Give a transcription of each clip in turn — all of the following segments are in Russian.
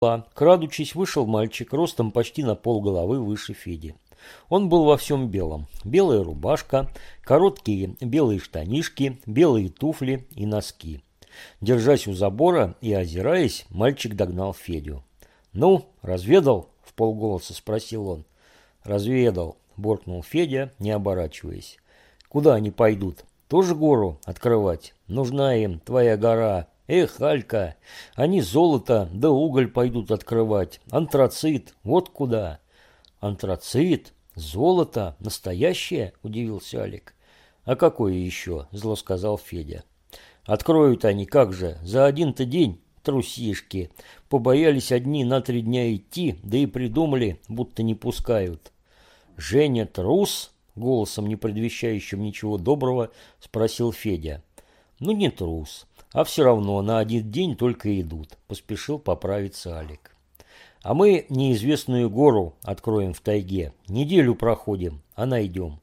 Крадучись, вышел мальчик, ростом почти на полголовы выше Феди. Он был во всем белом. Белая рубашка, короткие белые штанишки, белые туфли и носки. Держась у забора и озираясь, мальчик догнал Федю. «Ну, разведал?» – вполголоса спросил он. «Разведал», – буркнул Федя, не оборачиваясь. «Куда они пойдут? Тоже гору открывать? Нужна им твоя гора. Эх, Алька, они золото да уголь пойдут открывать. Антрацит, вот куда». «Антрацит? Золото? Настоящее?» – удивился Алик. «А какое еще?» – зло сказал Федя. «Откроют они, как же, за один-то день, трусишки. Побоялись одни на 3 дня идти, да и придумали, будто не пускают». «Женя трус?» – голосом, не предвещающим ничего доброго, спросил Федя. «Ну, не трус, а все равно на 1 день только идут», – поспешил поправиться Алик. «А мы неизвестную гору откроем в тайге. Неделю проходим, а найдем».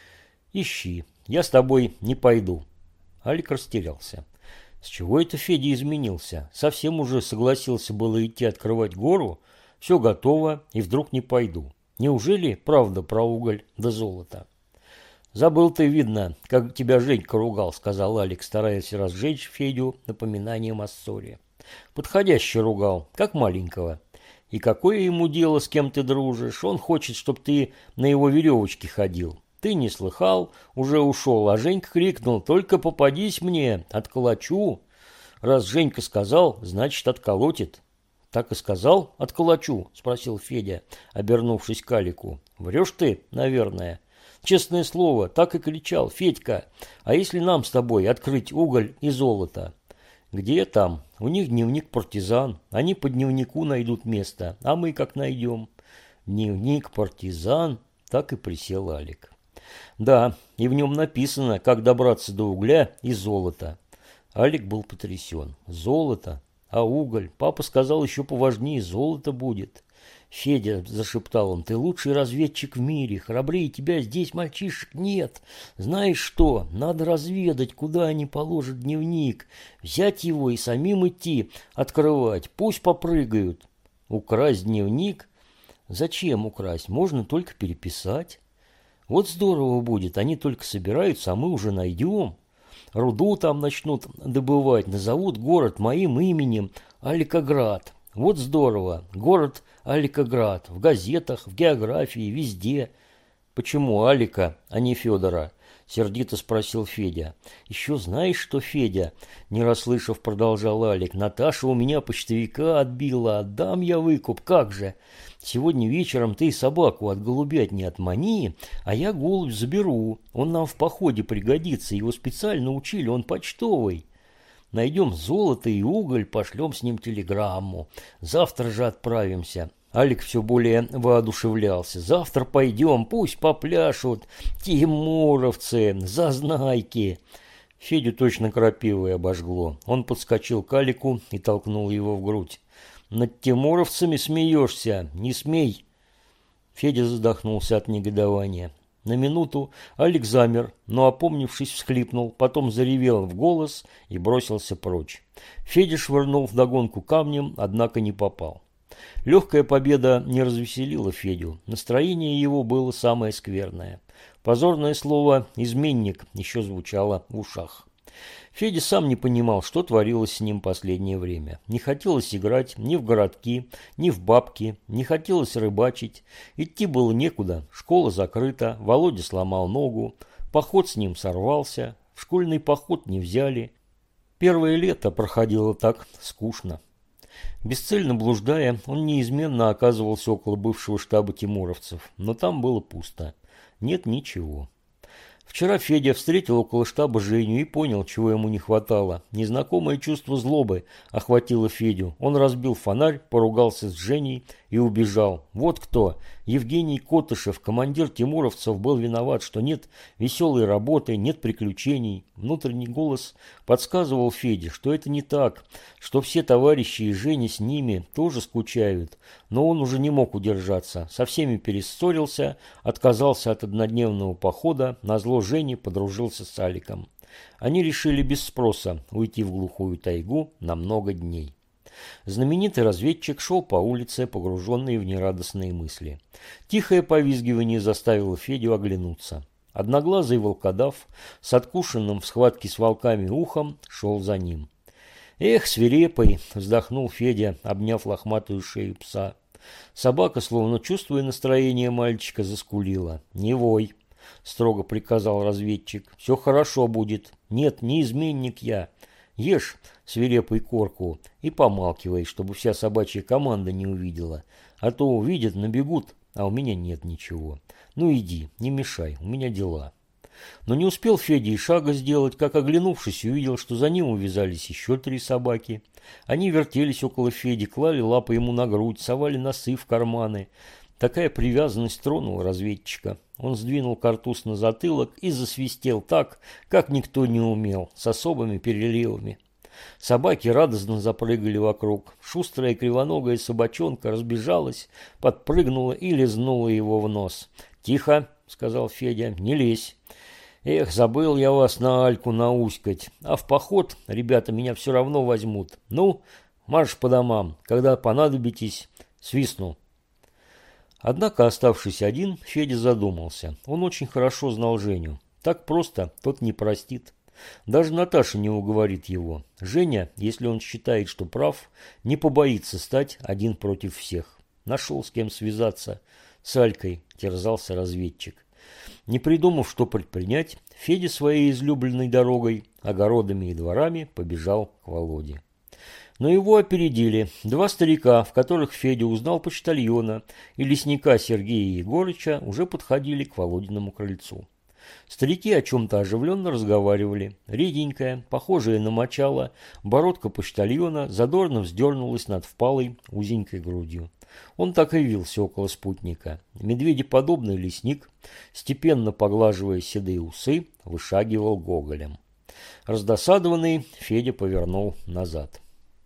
«Ищи, я с тобой не пойду». Алик растерялся. С чего это Федя изменился? Совсем уже согласился было идти открывать гору. Все готово, и вдруг не пойду. Неужели правда про уголь да золото? «Забыл ты, видно, как тебя Женька ругал», — сказал Алик, стараясь разжечь Федю напоминанием о ссоре. «Подходяще ругал, как маленького. И какое ему дело, с кем ты дружишь? Он хочет, чтобы ты на его веревочке ходил. Ты не слыхал, уже ушел, а Женька крикнул: «Только попадись мне, отколочу». Раз Женька сказал, значит, отколотит». «Так и сказал, отколочу?» – спросил Федя, обернувшись к Алику. «Врешь ты, наверное». «Честное слово, так и кричал Федька. А если нам с тобой открыть уголь и золото?» «Где там? У них дневник партизан. Они по дневнику найдут место. А мы как найдем?» «Дневник партизан?» – так и присел Алик. «Да, и в нем написано, как добраться до угля и золота». Алик был потрясен. «Золото? А уголь? Папа сказал, еще поважнее золото будет». «Федя», – зашептал он, – «ты лучший разведчик в мире. Храбрее тебя здесь мальчишек нет. Знаешь что? Надо разведать, куда они положат дневник. Взять его и самим идти, открывать. Пусть попрыгают». «Украсть дневник? Зачем украсть? Можно только переписать». «Вот здорово будет. Они только собираются, а мы уже найдем. Руду там начнут добывать. Назовут город моим именем – Аликоград. Вот здорово. Город Аликоград. В газетах, в географии, везде». «Почему Алика, а не Федора?» – сердито спросил Федя. «Еще знаешь что, Федя?» – не расслышав, продолжал Алик. «Наташа у меня почтовика отбила. Отдам я выкуп. Как же? Сегодня вечером ты собаку от голубят не отмани, а я голубь заберу. Он нам в походе пригодится. Его специально учили, он почтовый. Найдем золото и уголь, пошлем с ним телеграмму. Завтра же отправимся». Алик все более воодушевлялся. «Завтра пойдем, пусть попляшут тимуровцы, зазнайки». Федю точно крапивой обожгло. Он подскочил к Алику и толкнул его в грудь. «Над тимуровцами смеешься? Не смей!» Федя задохнулся от негодования. На минуту Алик замер, но, опомнившись, всхлипнул, потом заревел в голос и бросился прочь. Федя швырнул вдогонку камнем, однако не попал. Легкая победа не развеселила Федю. Настроение его было самое скверное. Позорное слово «изменник» еще звучало в ушах. Федя сам не понимал, что творилось с ним последнее время. Не хотелось играть ни в городки, ни в бабки, не хотелось рыбачить. Идти было некуда, школа закрыта, Володя сломал ногу, поход с ним сорвался, в школьный поход не взяли. Первое лето проходило так скучно. Бесцельно блуждая, он неизменно оказывался около бывшего штаба тимуровцев, но там было пусто. Нет ничего. Вчера Федя встретил около штаба Женю и понял, чего ему не хватало. Незнакомое чувство злобы охватило Федю. Он разбил фонарь, поругался с Женей и убежал. Вот кто. Евгений Котышев, командир тимуровцев, был виноват, что нет веселой работы, нет приключений. Внутренний голос подсказывал Феде, что это не так, что все товарищи и Женя с ними тоже скучают. Но он уже не мог удержаться. Со всеми перессорился, отказался от однодневного похода, назло Жене подружился с Аликом. Они решили без спроса уйти в глухую тайгу на много дней. Знаменитый разведчик шел по улице, погруженный в нерадостные мысли. Тихое повизгивание заставило Федю оглянуться. Одноглазый волкодав с откушенным в схватке с волками ухом шел за ним. «Эх, свирепый!» – вздохнул Федя, обняв лохматую шею пса. Собака, словно чувствуя настроение мальчика, заскулила. «Не вой!» – строго приказал разведчик. «Все хорошо будет. Нет, не изменник я. Ешь, свирепый, корку и помалкивай, чтобы вся собачья команда не увидела. А то увидят, набегут, а у меня нет ничего. Ну иди, не мешай, у меня дела». Но не успел Федя и шага сделать, как, оглянувшись, увидел, что за ним увязались еще 3 собаки. Они вертелись около Феди, клали лапы ему на грудь, совали носы в карманы. Такая привязанность тронула разведчика. Он сдвинул картуз на затылок и засвистел так, как никто не умел, с особыми переливами. Собаки радостно запрыгали вокруг. Шустрая кривоногая собачонка разбежалась, подпрыгнула и лизнула его в нос. «Тихо!» — сказал Федя. «Не лезь! Эх, забыл я вас на Альку науськать. А в поход ребята меня все равно возьмут. Ну, марш по домам. Когда понадобитесь, свистну». Однако, оставшись один, Федя задумался. Он очень хорошо знал Женю. Так просто тот не простит. Даже Наташа не уговорит его. Женя, если он считает, что прав, не побоится стать один против всех. Нашел с кем связаться. С Алькой терзался разведчик. Не придумав, что предпринять, Федя своей излюбленной дорогой, огородами и дворами побежал к Володе. Но его опередили 2 старика, в которых Федя узнал почтальона, и лесника Сергея Егорыча уже подходили к Володиному крыльцу. Старики о чем-то оживленно разговаривали. Реденькая, похожая на мочало, бородка почтальона задорно вздернулась над впалой узенькой грудью. Он так и вился около спутника. Медведеподобный лесник, степенно поглаживая седые усы, вышагивал гоголем. Раздосадованный, Федя повернул назад.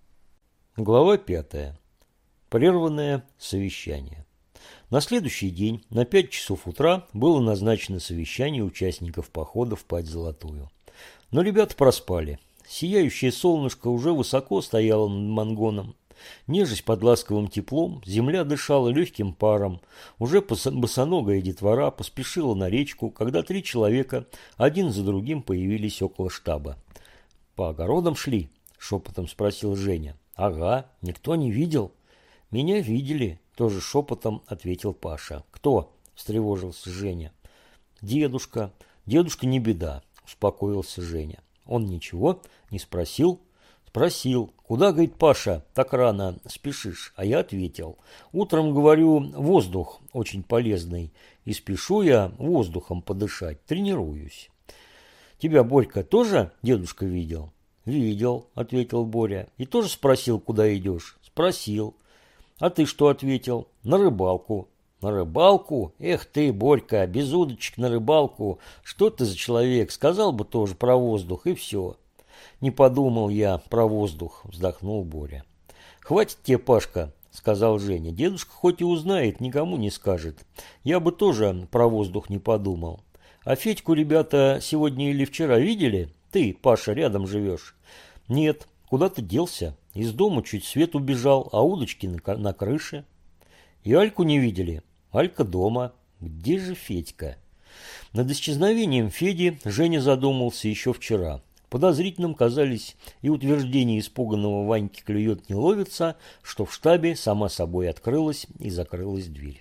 Глава 5. Прерванное совещание. На следующий день, на 5 часов утра, было назначено совещание участников похода в Падь-Золотую. Но ребята проспали. Сияющее солнышко уже высоко стояло над Монгоном. Нежесть под ласковым теплом, земля дышала легким паром. Уже босоногая детвора поспешила на речку, когда 3 человека один за другим появились около штаба. «По огородам шли?» – шепотом спросил Женя. «Ага, никто не видел?» «Меня видели», – тоже шепотом ответил Паша. «Кто?» – встревожился Женя. «Дедушка. Дедушка не беда», – успокоился Женя. «Он ничего не спросил?» «Спросил. Куда, говорит, Паша, так рано спешишь?» А я ответил. «Утром, говорю, воздух очень полезный, и спешу я воздухом подышать, тренируюсь». «Тебя, Борька, тоже дедушка видел?» «Видел», — ответил Боря. «И тоже спросил, куда идешь?» «Спросил». «А ты что ответил?» «На рыбалку». «На рыбалку? Эх ты, Борька, без удочек на рыбалку. Что ты за человек? Сказал бы тоже про воздух, и все». «Не подумал я про воздух», — вздохнул Боря. «Хватит тебе, Пашка», — сказал Женя. «Дедушка хоть и узнает, никому не скажет. Я бы тоже про воздух не подумал. А Федьку ребята сегодня или вчера видели? Ты, Паша, рядом живешь?» «Нет, куда-то делся. Из дома чуть свет убежал, а удочки на крыше». «И Альку не видели?» «Алька дома. Где же Федька?» Над исчезновением Феди Женя задумался еще вчера. Подозрительным казались и утверждения испуганного Ваньки «клюет, не ловится», что в штабе сама собой открылась и закрылась дверь.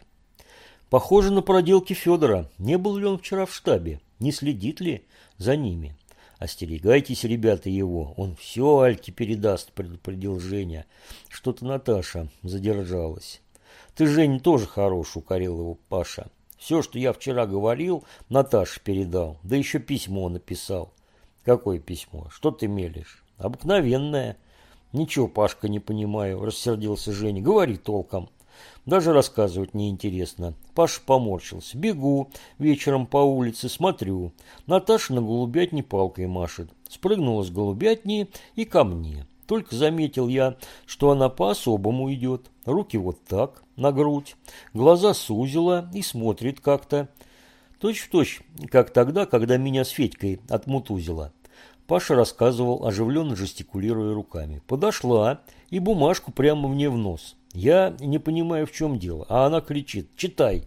Похоже на проделки Федора. Не был ли он вчера в штабе? Не следит ли за ними? «Остерегайтесь, ребята, его. Он все Альке передаст», — предупредил Женя. Что-то Наташа задержалась. «Ты, Жень, тоже хорош», — укорил его Паша. «Все, что я вчера говорил, Наташе передал. Да еще письмо написал». «Какое письмо? Что ты мелешь?» «Обыкновенное». «Ничего, Пашка, не понимаю», — рассердился Женя. «Говори толком». «Даже рассказывать неинтересно». Паша поморщился. «Бегу вечером по улице, смотрю. Наташа на голубятне палкой машет. Спрыгнула с голубятни и ко мне. Только заметил я, что она по-особому идет. Руки вот так, на грудь. Глаза сузила и смотрит как-то. Точь-в-точь, как тогда, когда меня с Федькой отмутузила». Паша рассказывал, оживленно жестикулируя руками. «Подошла и бумажку прямо мне в нос. Я не понимаю, в чем дело, а она кричит: «Читай!»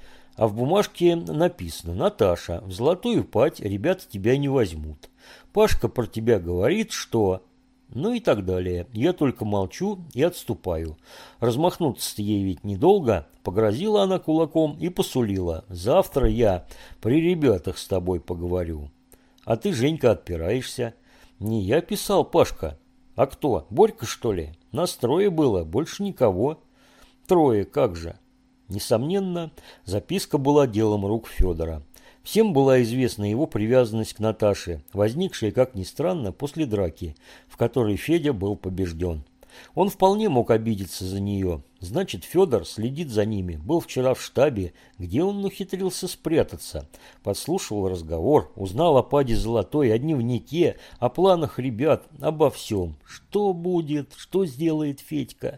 А в бумажке написано: «Наташа, в золотую падь ребята тебя не возьмут. Пашка про тебя говорит, что...» Ну и так далее. Я только молчу и отступаю. Размахнуться-то ей ведь недолго. Погрозила она кулаком и посулила: «Завтра я при ребятах с тобой поговорю». А ты, Женька, отпираешься. Не я писал, Пашка. А кто? Борька, что ли? Нас трое было, больше никого. Трое, как же. Несомненно, записка была делом рук Федора. Всем была известна его привязанность к Наташе, возникшая, как ни странно, после драки, в которой Федя был побежден. Он вполне мог обидеться за нее. Значит, Федор следит за ними, был вчера в штабе, где он ухитрился спрятаться. Подслушивал разговор, узнал о паде Золотой, о дневнике, о планах ребят, обо всем. Что будет, что сделает Федька?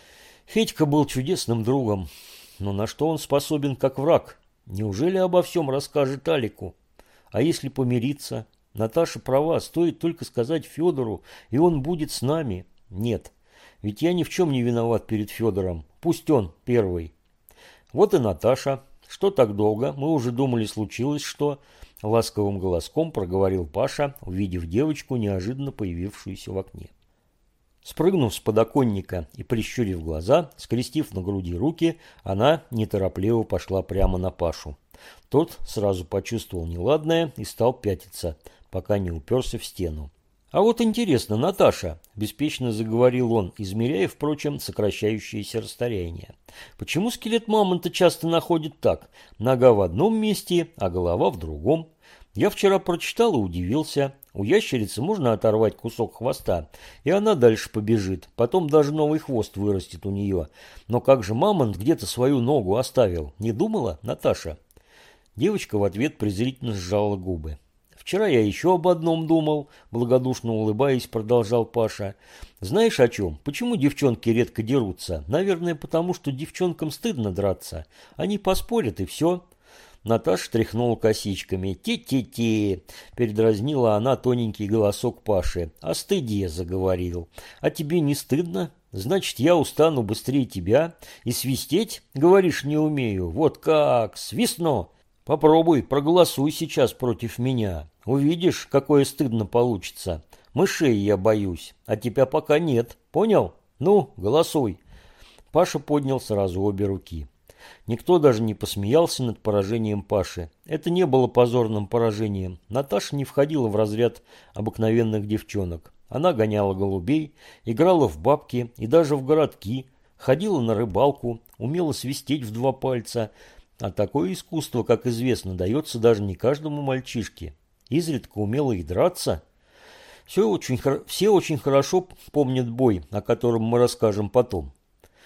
Федька был чудесным другом, но на что он способен как враг? Неужели обо всем расскажет Алику? А если помириться? Наташа права, стоит только сказать Федору, и он будет с нами. Нет, ведь я ни в чем не виноват перед Федором. Пусть он первый. Вот и Наташа. Что так долго? Мы уже думали, случилось что? Ласковым голоском проговорил Паша, увидев девочку, неожиданно появившуюся в окне. Спрыгнув с подоконника и прищурив глаза, скрестив на груди руки, она неторопливо пошла прямо на Пашу. Тот сразу почувствовал неладное и стал пятиться, пока не уперся в стену. «А вот интересно, Наташа», – беспечно заговорил он, измеряя, впрочем, сокращающееся расстояние. «Почему скелет мамонта часто находит так? Нога в одном месте, а голова в другом? Я вчера прочитал и удивился. У ящерицы можно оторвать кусок хвоста, и она дальше побежит. Потом даже новый хвост вырастет у нее. Но как же мамонт где-то свою ногу оставил? Не думала, Наташа?» Девочка в ответ презрительно сжала губы. «Вчера я еще об одном думал», – благодушно улыбаясь, продолжал Паша. «Знаешь о чем? Почему девчонки редко дерутся? Наверное, потому что девчонкам стыдно драться. Они поспорят, и все». Наташа тряхнула косичками. «Ти-ти-ти!» – передразнила она тоненький голосок Паши. «О стыде заговорил. А тебе не стыдно? Значит, я устану быстрее тебя. И свистеть, говоришь, не умею. Вот как! Свистну! Попробуй, проголосуй сейчас против меня. Увидишь, какое стыдно получится. Мышей я боюсь, а тебя пока нет. Понял? Ну, голосуй!» Паша поднял сразу обе руки. Никто даже не посмеялся над поражением Паши. Это не было позорным поражением. Наташа не входила в разряд обыкновенных девчонок. Она гоняла голубей, играла в бабки и даже в городки, ходила на рыбалку, умела свистеть в 2 пальца. А такое искусство, как известно, дается даже не каждому мальчишке. Изредка умела и драться. Все очень хорошо помнят бой, о котором мы расскажем потом.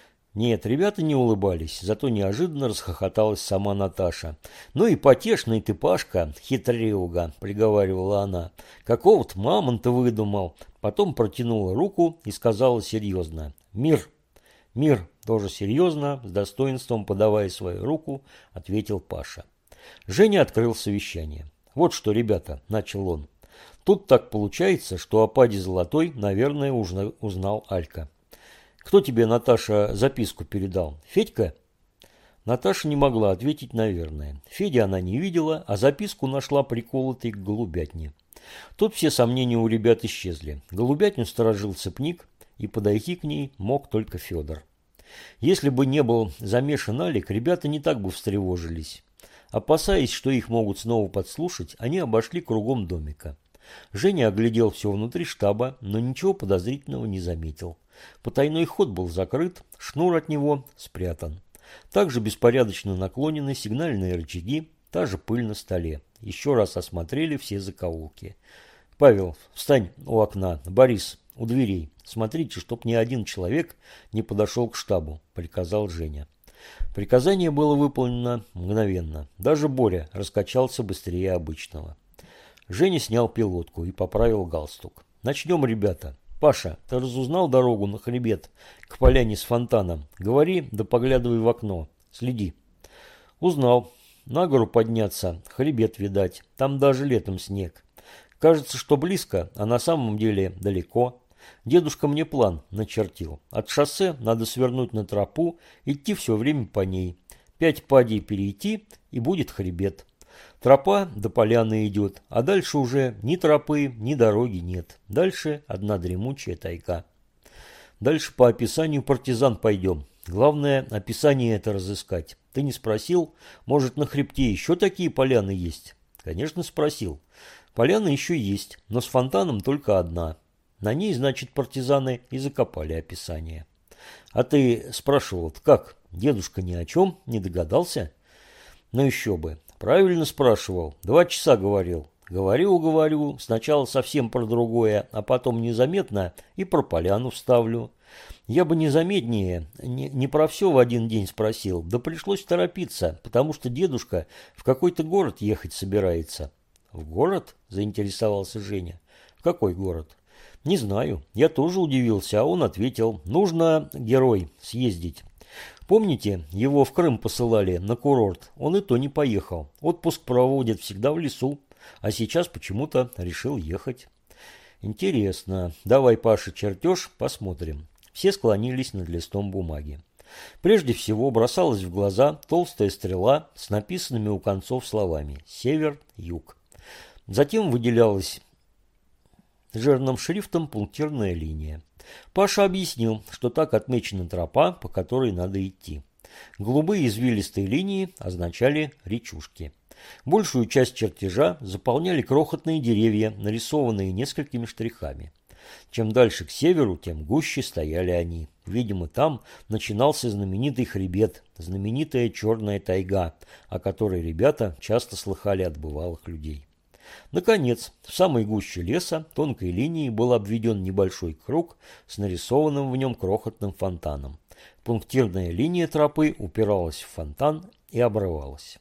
Нет, ребята не улыбались, зато неожиданно расхохоталась сама Наташа. «Ну и потешный ты, Пашка, хитрюга», – приговаривала она. «Какого-то мамонта выдумал». Потом протянула руку и сказала серьезно: «Мир». «Мир», тоже серьезно, с достоинством подавая свою руку, ответил Паша. Женя открыл совещание. «Вот что, ребята», – начал он. «Тут так получается, что о паде Золотой, наверное, узнал Алька». «Кто тебе, Наташа, записку передал? Федька?» Наташа не могла ответить «наверное». Федя она не видела, а записку нашла приколотой к голубятне. Тут все сомнения у ребят исчезли. Голубятню сторожил цепник, и подойти к ней мог только Федор. Если бы не был замешан Алик, ребята не так бы встревожились. Опасаясь, что их могут снова подслушать, они обошли кругом домика. Женя оглядел все внутри штаба, но ничего подозрительного не заметил. Потайной ход был закрыт, шнур от него спрятан. Также беспорядочно наклонены сигнальные рычаги, та же пыль на столе. Еще раз осмотрели все закоулки. «Павел, встань у окна. Борис, у дверей. Смотрите, чтоб ни один человек не подошел к штабу», – приказал Женя. Приказание было выполнено мгновенно. Даже Боря раскачался быстрее обычного. Женя снял пилотку и поправил галстук. «Начнем, ребята. Паша, ты разузнал дорогу на хребет к поляне с фонтаном? Говори, да поглядывай в окно. Следи». «Узнал. На гору подняться, хребет видать. Там даже летом снег. Кажется, что близко, а на самом деле далеко. Дедушка мне план начертил. От шоссе надо свернуть на тропу, идти все время по ней. 5 падей перейти, и будет хребет. Тропа до поляны идет, а дальше уже ни тропы, ни дороги нет. Дальше одна дремучая тайга. Дальше по описанию партизан пойдем. Главное, описание это разыскать. Ты не спросил, может, на хребте еще такие поляны есть? Конечно, спросил. Поляна еще есть, но с фонтаном только одна. На ней, значит, партизаны и закопали описание. А ты спрашивал, как? Дедушка ни о чем не догадался? Ну еще бы. Правильно спрашивал. 2 часа говорил. Говорю, сначала совсем про другое, а потом незаметно и про поляну вставлю. Я бы незаметнее, не про все в один день спросил, да пришлось торопиться, потому что дедушка в какой-то город ехать собирается. В город? Заинтересовался Женя. В какой город? Не знаю. Я тоже удивился, а он ответил, нужно, герой, съездить. Помните, его в Крым посылали на курорт? Он и то не поехал. Отпуск проводит всегда в лесу, а сейчас почему-то решил ехать. Интересно. Давай, Паша, чертеж, посмотрим. Все склонились над листом бумаги. Прежде всего бросалась в глаза толстая стрела с написанными у концов словами «Север», «Юг». Затем выделялась жирным шрифтом пунктирная линия. Паша объяснил, что так отмечена тропа, по которой надо идти. Голубые извилистые линии означали речушки. Большую часть чертежа заполняли крохотные деревья, нарисованные несколькими штрихами. Чем дальше к северу, тем гуще стояли они. Видимо, там начинался знаменитый хребет, знаменитая черная тайга, о которой ребята часто слыхали от бывалых людей. Наконец, в самой гуще леса тонкой линией был обведен небольшой круг с нарисованным в нем крохотным фонтаном. Пунктирная линия тропы упиралась в фонтан и обрывалась.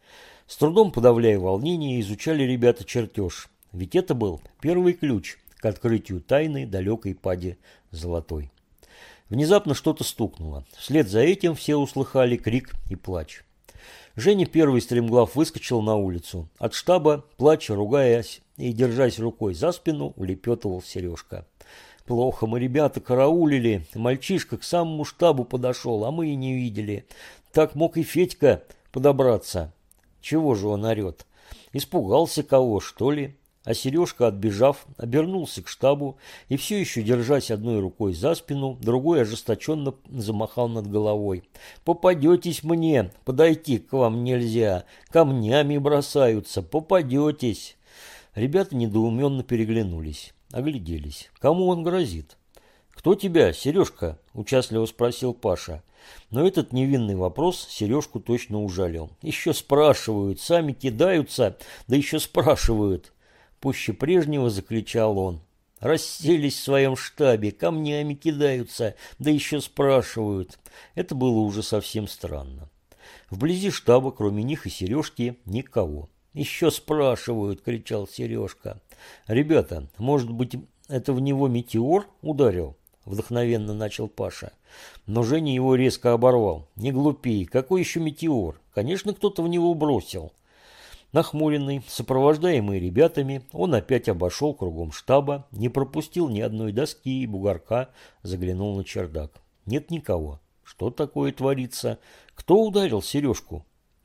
С трудом подавляя волнение, изучали ребята чертеж, ведь это был первый ключ к открытию тайны далекой пади Золотой. Внезапно что-то стукнуло. Вслед за этим все услыхали крик и плач. Женя первый стремглав выскочил на улицу. От штаба, плача, ругаясь и держась рукой за спину, улепетывал Сережка. «Плохо мы, ребята, караулили. Мальчишка к самому штабу подошел, а мы и не видели. Так мог и Федька подобраться. Чего же он орет? Испугался кого, что ли?» А Сережка, отбежав, обернулся к штабу и все еще, держась одной рукой за спину, другой ожесточенно замахал над головой. «Попадетесь мне, подойти к вам нельзя, камнями бросаются, попадетесь!» Ребята недоуменно переглянулись, огляделись. Кому он грозит? «Кто тебя, Сережка?» – участливо спросил Паша. Но этот невинный вопрос Сережку точно ужалил. «Еще спрашивают, сами кидаются, да еще спрашивают!» Пуще прежнего закричал он. «Расселись в своем штабе, камнями кидаются, да еще спрашивают». Это было уже совсем странно. Вблизи штаба, кроме них и Сережки, никого. «Еще спрашивают», — кричал Сережка. «Ребята, может быть, это в него метеор ударил?» — вдохновенно начал Паша. Но Женя его резко оборвал. «Не глупей, какой еще метеор? Конечно, кто-то в него бросил». Нахмуренный, сопровождаемый ребятами, он опять обошел кругом штаба, не пропустил ни одной доски и бугорка, заглянул на чердак. Нет никого. Что такое творится? Кто ударил Сережку?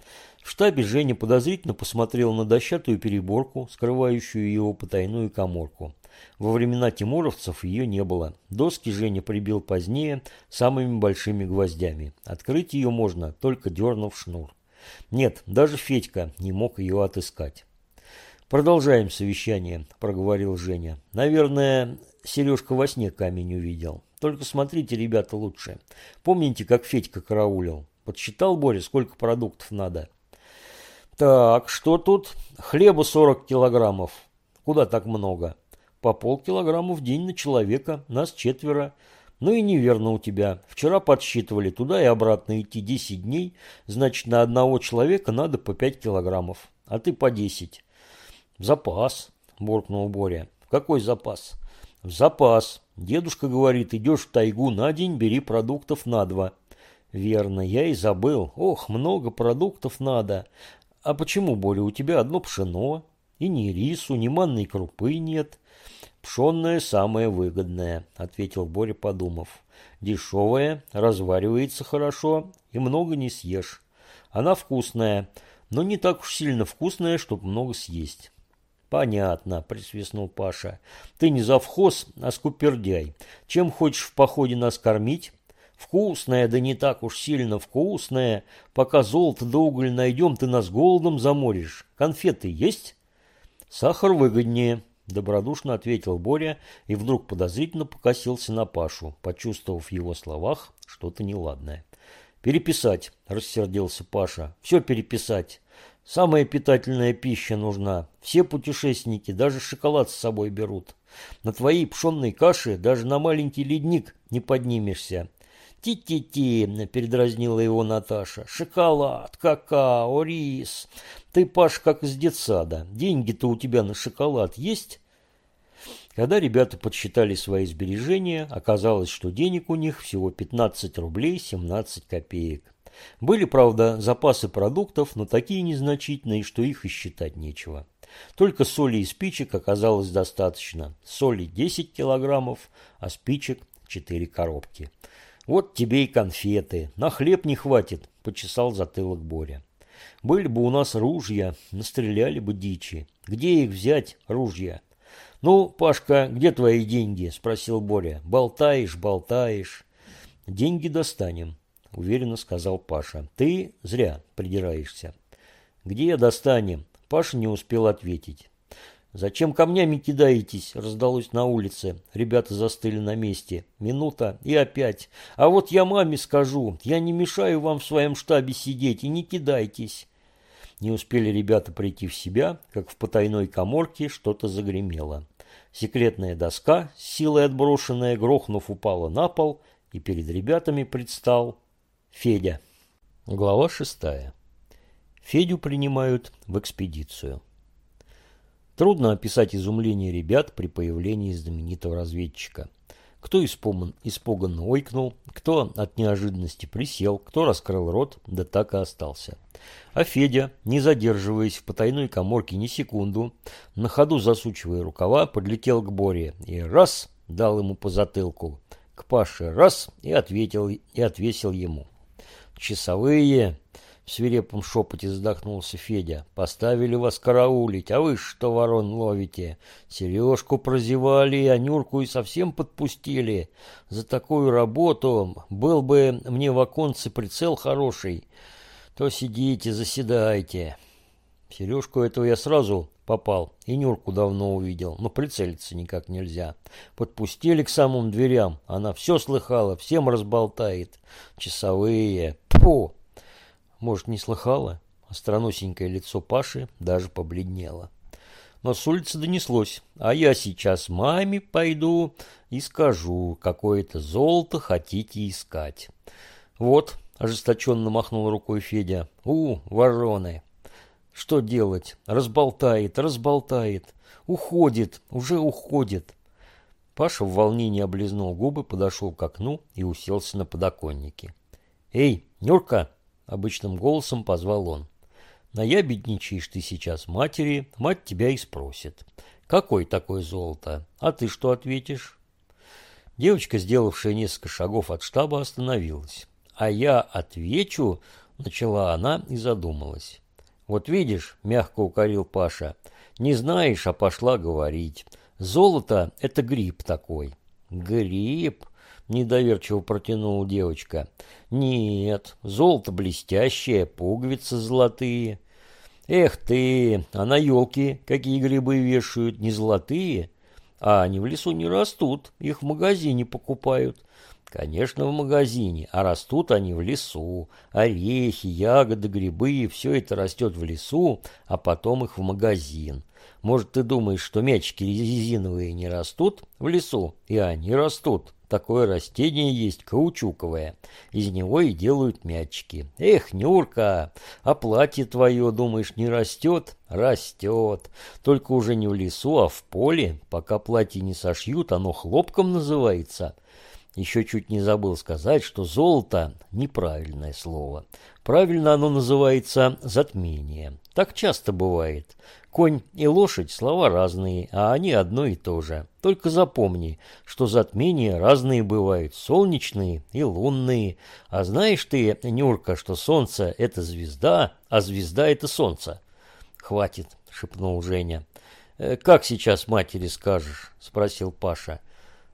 В штабе Женя подозрительно посмотрел на дощатую переборку, скрывающую его потайную каморку. Во времена тимуровцев ее не было. Доски Женя прибил позднее самыми большими гвоздями. Открыть ее можно, только дернув шнур. Нет, даже Федька не мог ее отыскать. «Продолжаем совещание», – проговорил Женя. «Наверное, Сережка во сне камень увидел. Только смотрите, ребята, лучше. Помните, как Федька караулил? Подсчитал, Боря, сколько продуктов надо?» «Так, что тут? Хлеба 40 килограммов. Куда так много?» «По полкилограмма в день на человека. Нас 4. Ну и неверно у тебя. Вчера подсчитывали, туда и обратно идти 10 дней, значит, на одного человека надо по 5 килограммов, а ты по 10. Запас, буркнул Боря. Какой запас? Запас. Дедушка говорит, идешь в тайгу на день, бери продуктов на 2. Верно, я и забыл. Ох, много продуктов надо. А почему, Боря, у тебя одно пшено? И ни рису, ни манной крупы нет. «Пшенная самая выгодная», – ответил Боря, подумав. «Дешевая, разваривается хорошо и много не съешь. Она вкусная, но не так уж сильно вкусная, чтобы много съесть». «Понятно», – присвистнул Паша. «Ты не завхоз, а скупердяй. Чем хочешь в походе нас кормить?» «Вкусная, да не так уж сильно вкусная. Пока золото да уголь найдем, ты нас голодом заморишь. Конфеты есть?» «Сахар выгоднее», – добродушно ответил Боря и вдруг подозрительно покосился на Пашу, почувствовав в его словах что-то неладное. «Переписать», – рассердился Паша. «Все переписать. Самая питательная пища нужна. Все путешественники даже шоколад с собой берут. На твоей пшенной каше даже на маленький ледник не поднимешься». «Ти-ти-ти», – передразнила его Наташа. «Шоколад, какао, рис. Ты, Паш, как из детсада. Деньги-то у тебя на шоколад есть?» Когда ребята подсчитали свои сбережения, оказалось, что денег у них всего 15 рублей 17 копеек. Были, правда, запасы продуктов, но такие незначительные, что их и считать нечего. Только соли и спичек оказалось достаточно. Соли 10 килограммов, а спичек 4 коробки. «Вот тебе и конфеты. На хлеб не хватит», – почесал затылок Боря. «Были бы у нас ружья, настреляли бы дичи. Где их взять, ружья?» «Ну, Пашка, где твои деньги?» – спросил Боря. «Болтаешь, болтаешь». «Деньги достанем», – уверенно сказал Паша. «Ты зря придираешься». «Где достанем?» Паша не успел ответить. «Зачем камнями кидаетесь?» – раздалось на улице. Ребята застыли на месте. Минута и опять. «А вот я маме скажу. Я не мешаю вам в своем штабе сидеть и не кидайтесь». Не успели ребята прийти в себя, как в потайной каморке что-то загремело. Секретная доска, с силой отброшенная, грохнув, упала на пол, и перед ребятами предстал Федя. Глава 6. Федю принимают в экспедицию. Трудно описать изумление ребят при появлении знаменитого разведчика. Кто испуганно ойкнул, кто от неожиданности присел, кто раскрыл рот, да так и остался. А Федя, не задерживаясь в потайной каморке ни секунду, на ходу засучивая рукава, подлетел к Боре и раз дал ему по затылку, к Паше раз и отвесил ему. «Часовые!» — в свирепом шепоте вздохнулся Федя. «Поставили вас караулить, а вы что ворон ловите? Сережку прозевали, а Нюрку и совсем подпустили. За такую работу был бы мне в оконце прицел хороший, то сидите, заседайте». Сережку этого я сразу попал и Нюрку давно увидел, но прицелиться никак нельзя. Подпустили к самым дверям, она все слыхала, всем разболтает. Часовые, тьфу! Может, не слыхала? Остроносенькое лицо Паши даже побледнело. Но с улицы донеслось. «А я сейчас маме пойду и скажу, какое-то золото хотите искать». «Вот», – ожесточенно махнул рукой Федя. Вороны! Что делать? Разболтает. Уходит, уже уходит». Паша в волнении облизнул губы, подошел к окну и уселся на подоконнике. «Эй, Нюрка!» – обычным голосом позвал он. «Наябедничаешь ты сейчас матери, мать тебя и спросит. Какое такое золото? А ты что ответишь?» Девочка, сделавшая несколько шагов от штаба, остановилась. «А я отвечу», – начала она и задумалась. «Вот видишь», – мягко укорил Паша, – «не знаешь, а пошла говорить. Золото – это гриб такой». «Гриб?» – недоверчиво протянула девочка. «Нет, золото блестящее, пуговицы золотые». «Эх ты, а на елке какие грибы вешают, не золотые? А они в лесу не растут, их в магазине покупают». «Конечно, в магазине, а растут они в лесу. Орехи, ягоды, грибы – все это растет в лесу, а потом их в магазин. Может, ты думаешь, что мячики резиновые не растут в лесу? И они растут. Такое растение есть каучуковое. Из него и делают мячики. Эх, Нюрка, а платье твое, думаешь, не растет? Растет. Только уже не в лесу, а в поле. Пока платье не сошьют, оно хлопком называется». Еще чуть не забыл сказать, что золото – неправильное слово. Правильно оно называется затмение. Так часто бывает. Конь и лошадь – слова разные, а они одно и то же. Только запомни, что затмения разные бывают – солнечные и лунные. А знаешь ты, Нюрка, что солнце – это звезда, а звезда – это солнце? «Хватит», – шепнул Женя. «Как сейчас матери скажешь?» – спросил Паша.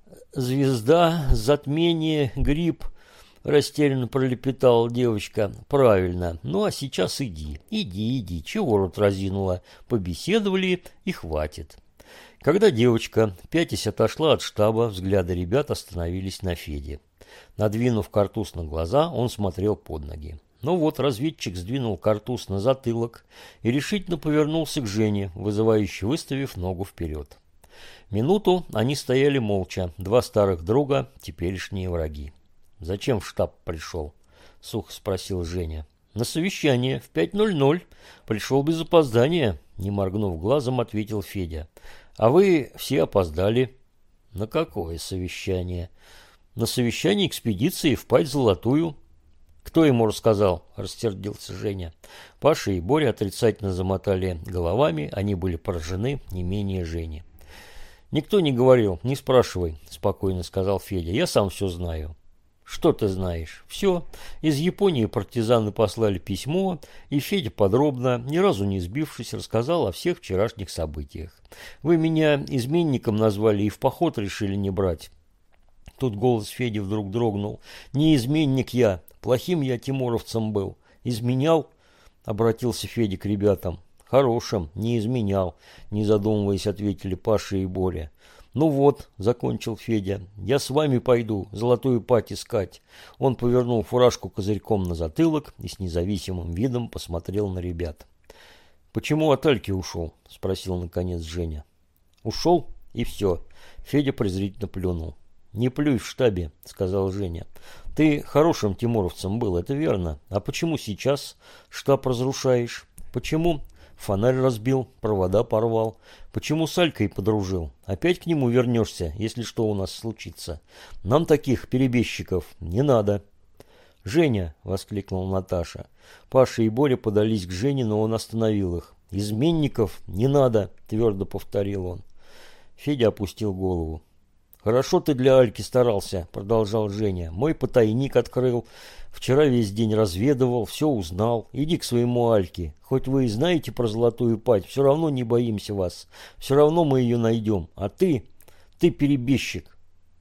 «Звезда, затмение, гриб», – растерянно пролепетала девочка. «Правильно. Ну, а сейчас иди. Иди. Чего рот разинула? Побеседовали и хватит». Когда девочка, пятясь, отошла от штаба, взгляды ребят остановились на Феде. Надвинув картуз на глаза, он смотрел под ноги. Ну вот, разведчик сдвинул картуз на затылок и решительно повернулся к Жене, вызывающе выставив ногу вперед. Минуту они стояли молча, два старых друга, теперешние враги. «Зачем в штаб пришел?» – сухо спросил Женя. «На совещание в 5:00. Пришел без опоздания», – не моргнув глазом, ответил Федя. «А вы все опоздали». «На какое совещание?» «На совещание экспедиции в Падь-Золотую». «Кто ему рассказал?» – рассердился Женя. Паша и Боря отрицательно замотали головами, они были поражены не менее Жени. «Никто не говорил, не спрашивай», – спокойно сказал Федя. «Я сам все знаю». «Что ты знаешь?» «Все. Из Японии партизаны послали письмо, и Федя подробно, ни разу не сбившись, рассказал о всех вчерашних событиях. Вы меня изменником назвали и в поход решили не брать». Тут голос Феди вдруг дрогнул. «Не изменник я, плохим я тимуровцем был. Изменял?» – обратился Федя к ребятам. «Хорошим, не изменял», – не задумываясь, ответили Паша и Боря. «Ну вот», – закончил Федя, – «я с вами пойду золотую пать искать». Он повернул фуражку козырьком на затылок и с независимым видом посмотрел на ребят. «Почему от Альки ушел?» – спросил наконец Женя. «Ушел, и все», – Федя презрительно плюнул. «Не плюй в штабе», – сказал Женя. «Ты хорошим тимуровцем был, это верно. А почему сейчас штаб разрушаешь? Почему фонарь разбил, провода порвал? Почему с Алькой подружил? Опять к нему вернешься, если что у нас случится? Нам таких перебежчиков не надо». «Женя!» – воскликнула Наташа. Паша и Боря подались к Жене, но он остановил их. «Изменников не надо», – твердо повторил он. Федя опустил голову. «Хорошо ты для Альки старался», – продолжал Женя. «Мой потайник открыл. Вчера весь день разведывал, все узнал. Иди к своему Альке. Хоть вы и знаете про золотую падь, все равно не боимся вас. Все равно мы ее найдем. А ты перебежчик».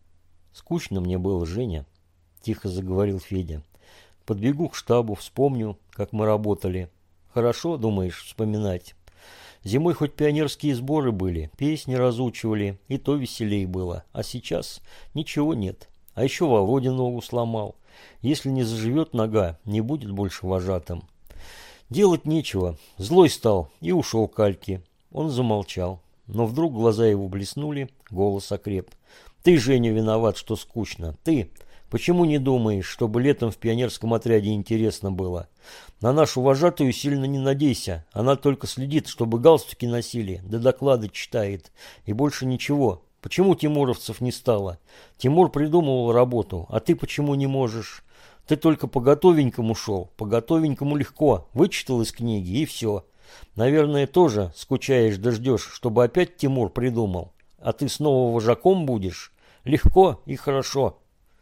«Скучно мне было, Женя», – тихо заговорил Федя. «Подбегу к штабу, вспомню, как мы работали. Хорошо, думаешь, вспоминать? Зимой хоть пионерские сборы были, песни разучивали, и то веселей было. А сейчас ничего нет. А еще Володя ногу сломал. Если не заживет нога, не будет больше вожатым. Делать нечего. Злой стал и ушел к Альке». Он замолчал. Но вдруг глаза его блеснули, голос окреп. «Ты, Женя, виноват, что скучно. Ты. Почему не думаешь, чтобы летом в пионерском отряде интересно было? На нашу вожатую сильно не надейся. Она только следит, чтобы галстуки носили, да доклады читает. И больше ничего. Почему тимуровцев не стало? Тимур придумывал работу, а ты почему не можешь? Ты только по готовенькому шел. По готовенькому легко. Вычитал из книги, и все. Наверное, тоже скучаешь да ждешь, чтобы опять Тимур придумал. А ты снова вожаком будешь? Легко и хорошо».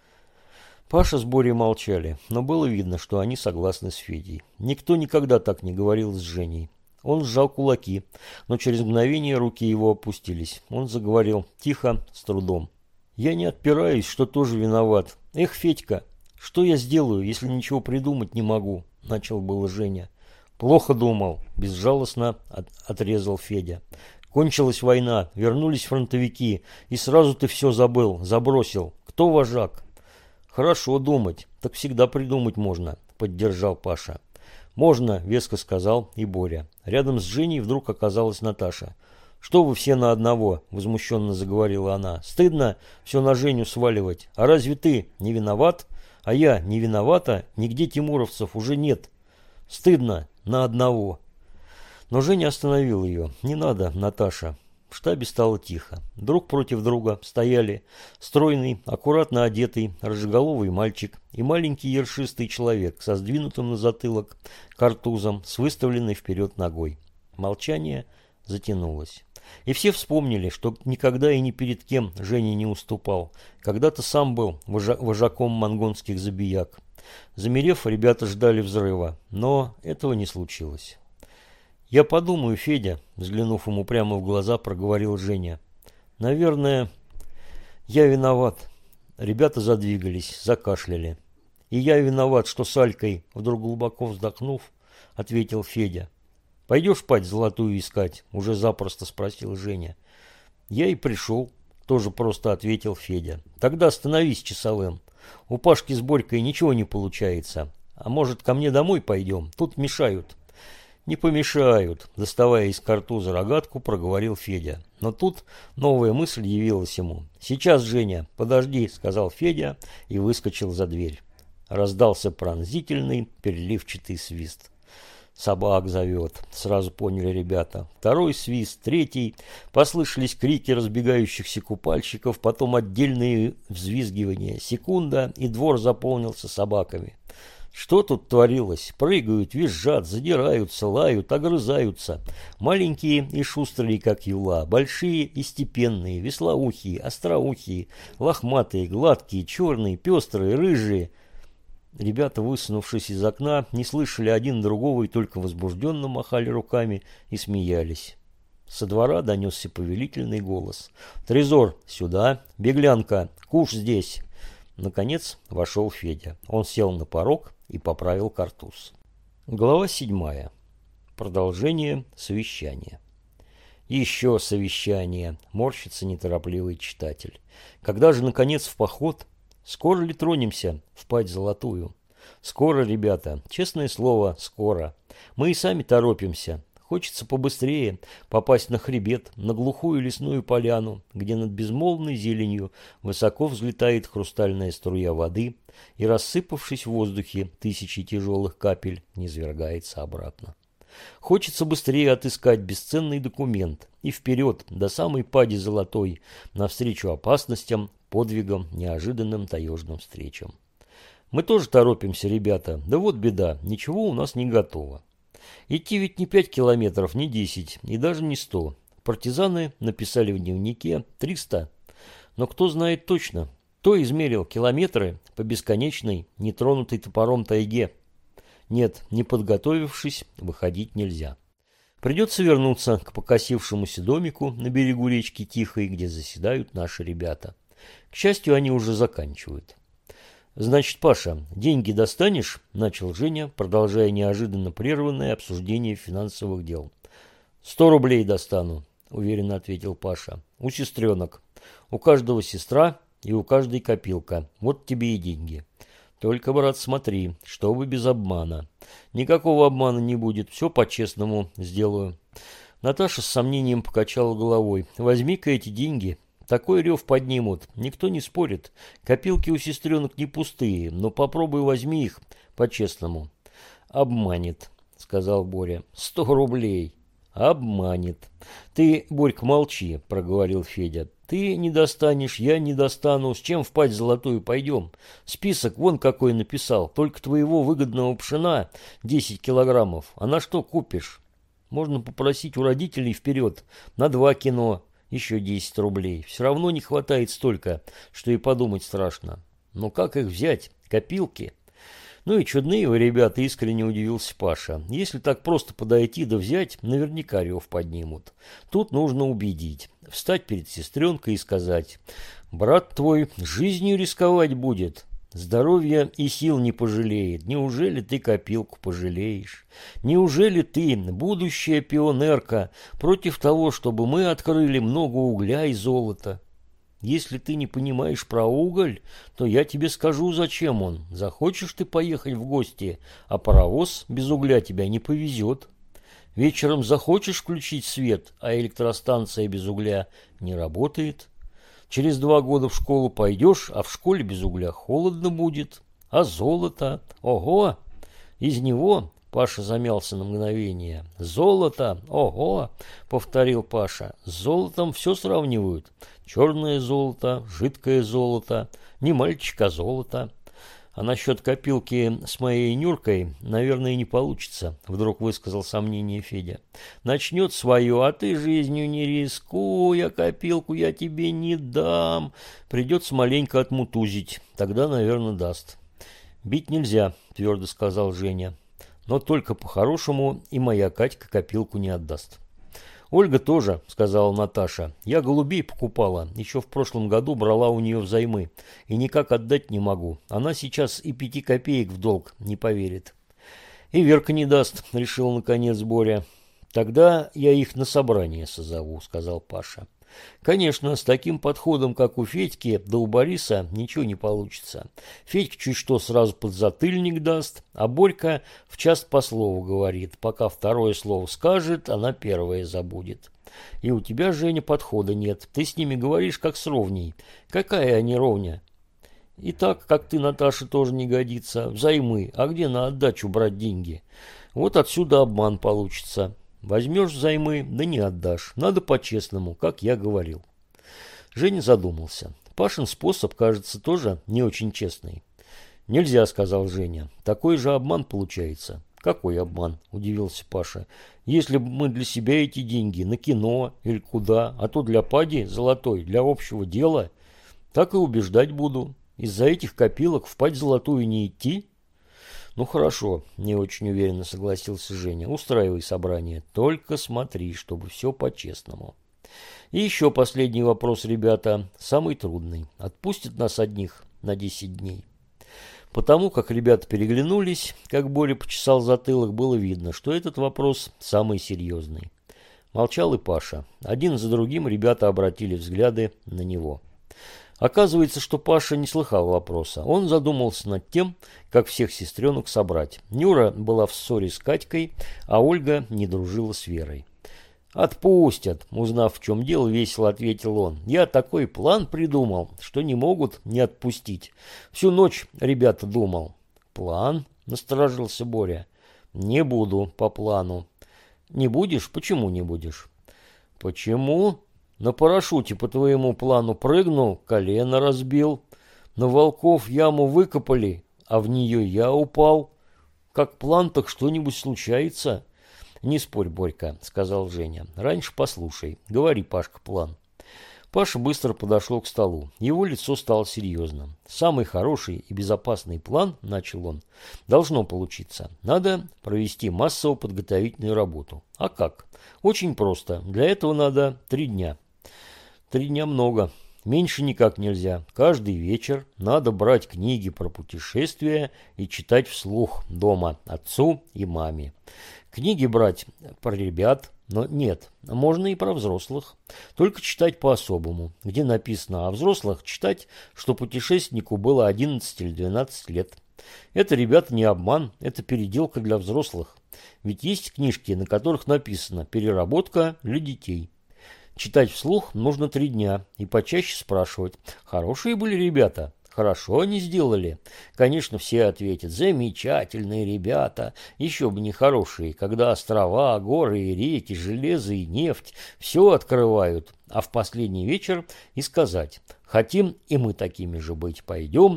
Паша с Борей молчали, но было видно, что они согласны с Федей. Никто никогда так не говорил с Женей. Он сжал кулаки, но через мгновение руки его опустились. Он заговорил тихо, с трудом. «Я не отпираюсь, что тоже виноват. Эх, Федька, что я сделаю, если ничего придумать не могу?» – начал было Женя. «Плохо думал», – безжалостно отрезал Федя. «Кончилась война, вернулись фронтовики, и сразу ты все забыл, забросил. Кто вожак?» «Хорошо думать, так всегда придумать можно», – поддержал Паша. «Можно», – веско сказал и Боря. Рядом с Женей вдруг оказалась Наташа. «Что вы все на одного?» – возмущенно заговорила она. «Стыдно все на Женю сваливать. А разве ты не виноват? А я не виновата? Нигде тимуровцев уже нет. Стыдно на одного». Но Женя остановил ее. «Не надо, Наташа. В штабе стало тихо. Друг против друга стояли стройный, аккуратно одетый, рыжеголовый мальчик и маленький ершистый человек со сдвинутым на затылок картузом, с выставленной вперед ногой. Молчание затянулось. И все вспомнили, что никогда и ни перед кем Женя не уступал. Когда-то сам был вожаком монгольских забияк. Замерев, ребята ждали взрыва, но этого не случилось. «Я подумаю, Федя», — взглянув ему прямо в глаза, проговорил Женя. «Наверное, я виноват». Ребята задвигались, закашляли. «И я виноват, что с Алькой», — вдруг глубоко вздохнув, ответил Федя. «Пойдешь спать золотую искать?» — уже запросто спросил Женя. «Я и пришел», — тоже просто ответил Федя. «Тогда становись часовым. У Пашки с Борькой ничего не получается. А может, ко мне домой пойдем? Тут мешают». «Не помешают», – доставая из картуза рогатку, проговорил Федя. Но тут новая мысль явилась ему. «Сейчас, Женя, подожди», – сказал Федя и выскочил за дверь. Раздался пронзительный, переливчатый свист. «Собак зовет», – сразу поняли ребята. Второй свист, третий. Послышались крики разбегающихся купальщиков, потом отдельные взвизгивания. Секунда, и двор заполнился собаками. Что тут творилось? Прыгают, визжат, задираются, лают, огрызаются. Маленькие и шустрые, как юла, большие и степенные, веслоухие, остроухие, лохматые, гладкие, черные, пестрые, рыжие. Ребята, высунувшись из окна, не слышали один другого и только возбужденно махали руками и смеялись. Со двора донесся повелительный голос. «Трезор, сюда! Беглянка, куш здесь!» Наконец вошел Федя. Он сел на порог и поправил картуз. Глава 7. Продолжение совещания. Еще совещание, морщится неторопливый читатель. Когда же, наконец, в поход? Скоро ли тронемся в падь золотую? Скоро, ребята, честное слово, скоро. Мы и сами торопимся. Хочется побыстрее попасть на хребет, на глухую лесную поляну, где над безмолвной зеленью высоко взлетает хрустальная струя воды и, рассыпавшись в воздухе тысячи тяжелых капель, низвергается обратно. Хочется быстрее отыскать бесценный документ и вперед до самой пади золотой, навстречу опасностям, подвигам, неожиданным таежным встречам. Мы тоже торопимся, ребята, да вот беда, ничего у нас не готово. Идти ведь не 5 километров, не 10 и даже не 100. Партизаны написали в дневнике 300. Но кто знает точно, кто измерил километры по бесконечной, нетронутой топором тайге. Нет, не подготовившись, выходить нельзя. Придется вернуться к покосившемуся домику на берегу речки Тихой, где заседают наши ребята. К счастью, они уже заканчивают. «Значит, Паша, деньги достанешь?» – начал Женя, продолжая неожиданно прерванное обсуждение финансовых дел. 100 рублей достану», – уверенно ответил Паша. «У сестренок. У каждого сестра и у каждой копилка. Вот тебе и деньги. Только, брат, смотри, чтобы без обмана. Никакого обмана не будет, все по-честному сделаю». Наташа с сомнением покачала головой. «Возьми-ка эти деньги». Такой рев поднимут, никто не спорит. Копилки у сестренок не пустые, но попробуй возьми их по-честному. Обманет, сказал Боря. 100 рублей. Обманет. Ты, Борька, молчи, проговорил Федя. Ты не достанешь, я не достану. С чем в падь золотую пойдем? Список вон какой написал. Только твоего выгодного пшена 10 килограммов. А на что купишь? Можно попросить у родителей вперед на 2 кино. Еще 10 рублей. Все равно не хватает столько, что и подумать страшно. Но как их взять? Копилки? Ну и чудные вы, ребята, искренне удивился Паша. Если так просто подойти да взять, наверняка рев поднимут. Тут нужно убедить. Встать перед сестренкой и сказать: «Брат твой жизнью рисковать будет. Здоровья и сил не пожалеет. Неужели ты копилку пожалеешь? Неужели ты, будущая пионерка, против того, чтобы мы открыли много угля и золота? Если ты не понимаешь про уголь, то я тебе скажу, зачем он. Захочешь ты поехать в гости, а паровоз без угля тебя не повезет. Вечером захочешь включить свет, а электростанция без угля не работает. Через 2 года в школу пойдешь, а в школе без угля холодно будет. А золото? Ого! Из него Паша замялся на мгновение. «Золото? Ого!» — повторил Паша. «С золотом все сравнивают. Черное золото, жидкое золото. Не мальчик, а золото. А насчет копилки с моей Нюркой, наверное, не получится», — вдруг высказал сомнение Федя. «Начнет свою, а ты жизнью не рискуй, а копилку я тебе не дам. Придется маленько отмутузить, тогда, наверное, даст». «Бить нельзя», — твердо сказал Женя. «Но только по-хорошему и моя Катька копилку не отдаст». «Ольга тоже», — сказала Наташа. «Я голубей покупала. Еще в прошлом году брала у нее взаймы. И никак отдать не могу. Она сейчас и 5 копеек в долг не поверит». «И Верка не даст», — решил наконец Боря. «Тогда я их на собрание созову», — сказал Паша. Конечно, с таким подходом, как у Федьки, да у Бориса, ничего не получится. Федька чуть что сразу подзатыльник даст, а Борька в час по слову говорит. Пока второе слово скажет, она первое забудет. И у тебя, Женя, подхода нет. Ты с ними говоришь, как с ровней. Какая они ровня? И так, как ты, Наташа, тоже не годится. Взаймы. А где на отдачу брать деньги? Вот отсюда обман получится. Возьмешь взаймы, да не отдашь. Надо по-честному, как я говорил. Женя задумался. Пашин способ, кажется, тоже не очень честный. «Нельзя», — сказал Женя. «Такой же обман получается». «Какой обман?» – удивился Паша. «Если бы мы для себя эти деньги на кино или куда, а то для пади золотой, для общего дела, так и убеждать буду. Из-за этих копилок в падь золотую не идти». «Ну хорошо», – не очень уверенно согласился Женя. «Устраивай собрание. Только смотри, чтобы все по-честному». И еще последний вопрос, ребята, самый трудный. Отпустят нас одних на 10 дней? Потому как ребята переглянулись, как Боря почесал затылок, было видно, что этот вопрос самый серьезный. Молчал и Паша. Один за другим ребята обратили взгляды на него. Оказывается, что Паша не слыхал вопроса. Он задумался над тем, как всех сестренок собрать. Нюра была в ссоре с Катькой, а Ольга не дружила с Верой. «Отпустят», — узнав, в чем дело, весело ответил он. «Я такой план придумал, что не могут не отпустить. Всю ночь ребята думал». «План?» — насторожился Боря. «Не буду по плану». «Не будешь? Почему не будешь?» «Почему? На парашюте по твоему плану прыгнул, колено разбил. На волков яму выкопали, а в нее я упал. Как план, так что-нибудь случается». «Не спорь, Борька», — сказал Женя. «Раньше послушай. Говори, Пашка, план». Паша быстро подошел к столу. Его лицо стало серьезным. «Самый хороший и безопасный план, — начал он, — должно получиться. Надо провести массово-подготовительную работу. А как? Очень просто. Для этого надо 3 дня». 3 дня много. Меньше никак нельзя. Каждый вечер надо брать книги про путешествия и читать вслух дома отцу и маме. Книги брать про ребят, но нет, можно и про взрослых. Только читать по-особому, где написано о взрослых, читать, что путешественнику было 11 или 12 лет. Это, ребята, не обман, это переделка для взрослых. Ведь есть книжки, на которых написано «Переработка для детей». Читать вслух нужно 3 дня и почаще спрашивать: «Хорошие были ребята? Хорошо они сделали?» Конечно, все ответят: «Замечательные ребята, еще бы не хорошие, когда острова, горы и реки, железо и нефть все открывают». А в последний вечер и сказать: «Хотим и мы такими же быть, пойдем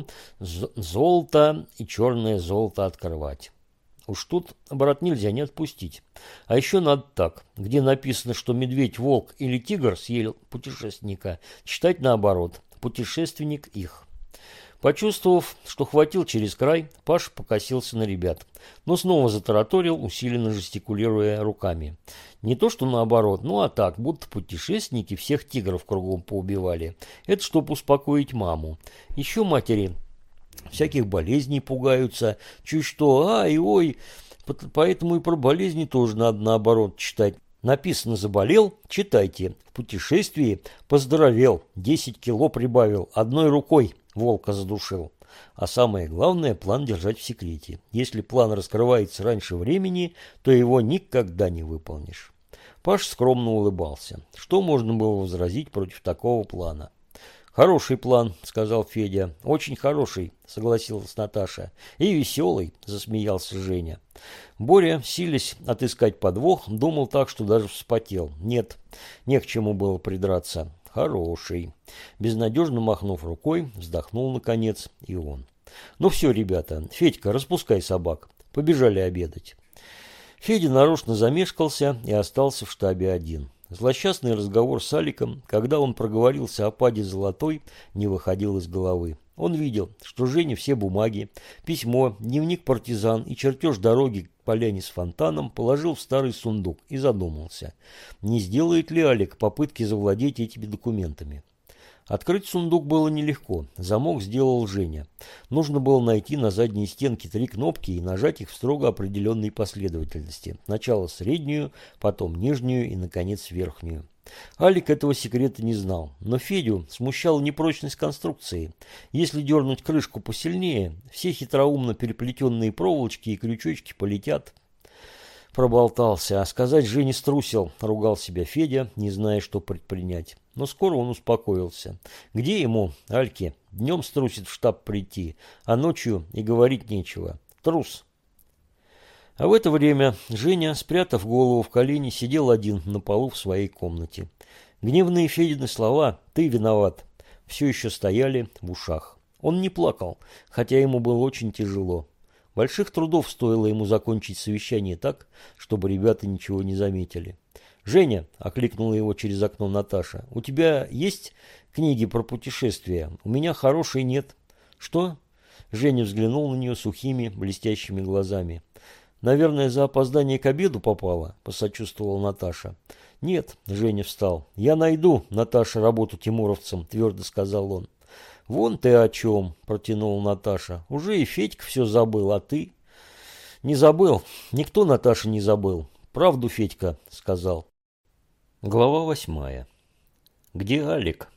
золото и черное золото открывать». Уж тут, брат, нельзя не отпустить. А еще надо так: где написано, что медведь, волк или тигр съел путешественника, читать наоборот: путешественник их. Почувствовав, что хватил через край, Паша покосился на ребят, но снова затараторил, усиленно жестикулируя руками. Не то что наоборот, ну а так, будто путешественники всех тигров кругом поубивали. Это чтоб успокоить маму. Еще матери всяких болезней пугаются, чуть что, ай, ой, поэтому и про болезни тоже надо наоборот читать. Написано «заболел» – читайте. В путешествии поздоровел, 10 кило прибавил, одной рукой волка задушил. А самое главное – план держать в секрете. Если план раскрывается раньше времени, то его никогда не выполнишь. Паш скромно улыбался. Что можно было возразить против такого плана? «Хороший план», — сказал Федя. «Очень хороший», — согласилась Наташа. «И веселый», — засмеялся Женя. Боря, силясь отыскать подвох, думал так, что даже вспотел. Нет, не к чему было придраться. «Хороший». Безнадежно махнув рукой, вздохнул наконец и он. «Ну все, ребята, Федька, распускай собак. Побежали обедать». Федя нарочно замешкался и остался в штабе один. Злосчастный разговор с Аликом, когда он проговорился о паде Золотой, не выходил из головы. Он видел, что Женя все бумаги, письмо, дневник партизан и чертеж дороги к поляне с фонтаном положил в старый сундук и задумался, не сделает ли Алик попытки завладеть этими документами. Открыть сундук было нелегко, замок сделал Женя. Нужно было найти на задней стенке 3 кнопки и нажать их в строго определенной последовательности. Сначала среднюю, потом нижнюю и, наконец, верхнюю. Алик этого секрета не знал, но Федю смущала непрочность конструкции. Если дернуть крышку посильнее, все хитроумно переплетенные проволочки и крючочки полетят. Проболтался, а сказать Жене струсил, ругал себя Федя, не зная, что предпринять. Но скоро он успокоился. Где ему, Альке, днем струсит в штаб прийти, а ночью и говорить нечего. Трус. А в это время Женя, спрятав голову в колени, сидел один на полу в своей комнате. Гневные Федины слова «ты виноват» все еще стояли в ушах. Он не плакал, хотя ему было очень тяжело. Больших трудов стоило ему закончить совещание так, чтобы ребята ничего не заметили. «Женя», — окликнула его через окно Наташа, — «у тебя есть книги про путешествия? У меня хорошей нет». «Что?» — Женя взглянул на нее сухими, блестящими глазами. «Наверное, за опоздание к обеду попала», — посочувствовала Наташа. «Нет», — Женя встал. «Я найду, Наташа, работу тимуровцам», — твердо сказал он. «Вон ты о чем», — протянула Наташа. «Уже и Федька все забыл, а ты?» «Не забыл. Никто, Наташа, не забыл. Правду Федька сказал». Глава 8. Где Алик?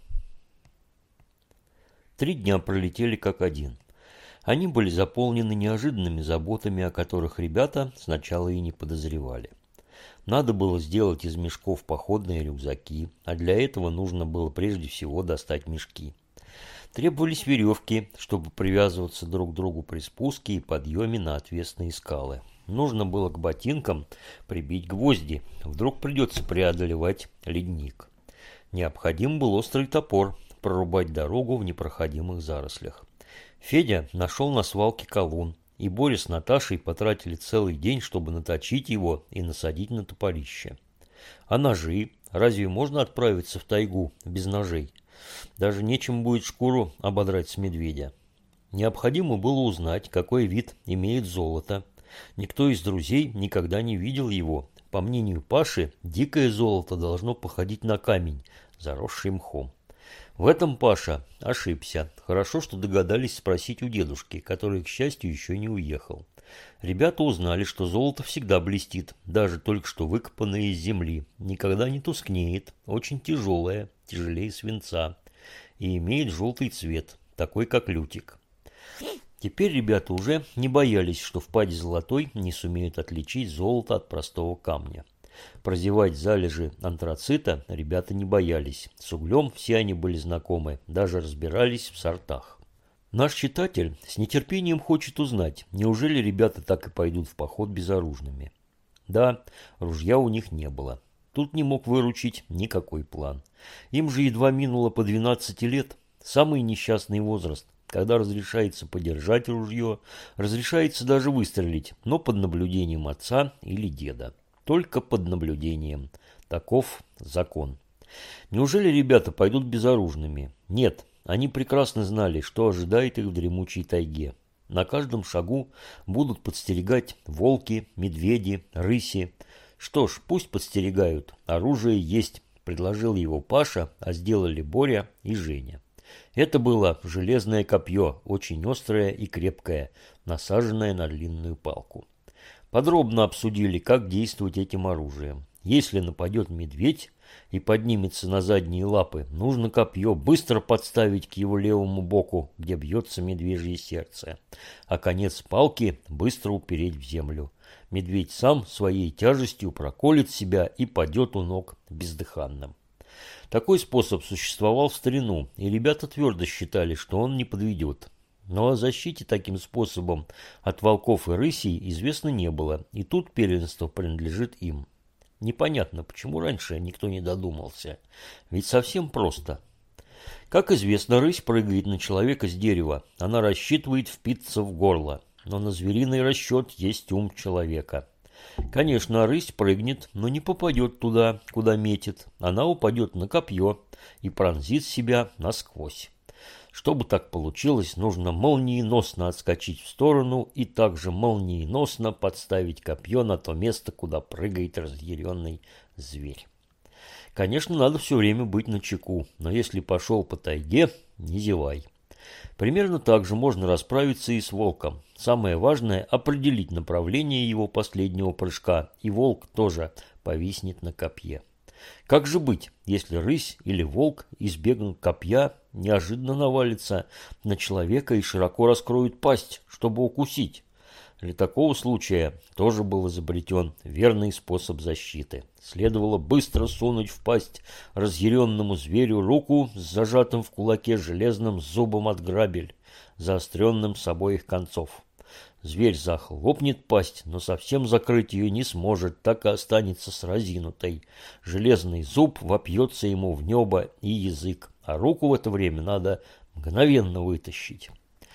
3 дня пролетели как один. Они были заполнены неожиданными заботами, о которых ребята сначала и не подозревали. Надо было сделать из мешков походные рюкзаки, а для этого нужно было прежде всего достать мешки. Требовались веревки, чтобы привязываться друг к другу при спуске и подъеме на отвесные скалы. Нужно было к ботинкам прибить гвозди, вдруг придется преодолевать ледник. Необходим был острый топор, прорубать дорогу в непроходимых зарослях. Федя нашел на свалке колун, и Боря с Наташей потратили целый день, чтобы наточить его и насадить на топорище. А ножи? Разве можно отправиться в тайгу без ножей? Даже нечем будет шкуру ободрать с медведя. Необходимо было узнать, какой вид имеет золото. Никто из друзей никогда не видел его. По мнению Паши, дикое золото должно походить на камень, заросший мхом. В этом Паша ошибся. Хорошо, что догадались спросить у дедушки, который, к счастью, еще не уехал. Ребята узнали, что золото всегда блестит, даже только что выкопанное из земли. Никогда не тускнеет, очень тяжелое, тяжелее свинца. И имеет желтый цвет, такой как лютик. Теперь ребята уже не боялись, что в паде Золотой не сумеют отличить золото от простого камня. Прозевать залежи антрацита ребята не боялись. С углем все они были знакомы, даже разбирались в сортах. Наш читатель с нетерпением хочет узнать, неужели ребята так и пойдут в поход безоружными. Да, ружья у них не было. Тут не мог выручить никакой план. Им же едва минуло по 12 лет, самый несчастный возраст, когда разрешается подержать ружье, разрешается даже выстрелить, но под наблюдением отца или деда. Только под наблюдением. Таков закон. Неужели ребята пойдут безоружными? Нет, они прекрасно знали, что ожидает их в дремучей тайге. На каждом шагу будут подстерегать волки, медведи, рыси. Что ж, пусть подстерегают. Оружие есть, предложил его Паша, а сделали Боря и Женя. Это было железное копье, очень острое и крепкое, насаженное на длинную палку. Подробно обсудили, как действовать этим оружием. Если нападет медведь и поднимется на задние лапы, нужно копье быстро подставить к его левому боку, где бьется медвежье сердце, а конец палки быстро упереть в землю. Медведь сам своей тяжестью проколет себя и падет у ног бездыханным. Такой способ существовал в старину, и ребята твердо считали, что он не подведет. Но о защите таким способом от волков и рысей известно не было, и тут первенство принадлежит им. Непонятно, почему раньше никто не додумался. Ведь совсем просто. Как известно, рысь прыгает на человека с дерева. Она рассчитывает впиться в горло. Но на звериный расчет есть ум человека. Конечно, рысь прыгнет, но не попадет туда, куда метит. Она упадет на копье и пронзит себя насквозь. Чтобы так получилось, нужно молниеносно отскочить в сторону и также молниеносно подставить копье на то место, куда прыгает разъяренный зверь. Конечно, надо все время быть начеку, но если пошел по тайге, не зевай. Примерно так же можно расправиться и с волком. Самое важное – определить направление его последнего прыжка, и волк тоже повиснет на копье. Как же быть, если рысь или волк избегнут копья, неожиданно навалится на человека и широко раскроют пасть, чтобы укусить? Для такого случая тоже был изобретен верный способ защиты. Следовало быстро сунуть в пасть разъяренному зверю руку с зажатым в кулаке железным зубом от грабель, заостренным с обоих концов. Зверь захлопнет пасть, но совсем закрыть ее не сможет, так и останется с разинутой. Железный зуб вопьется ему в небо и язык, а руку в это время надо мгновенно вытащить.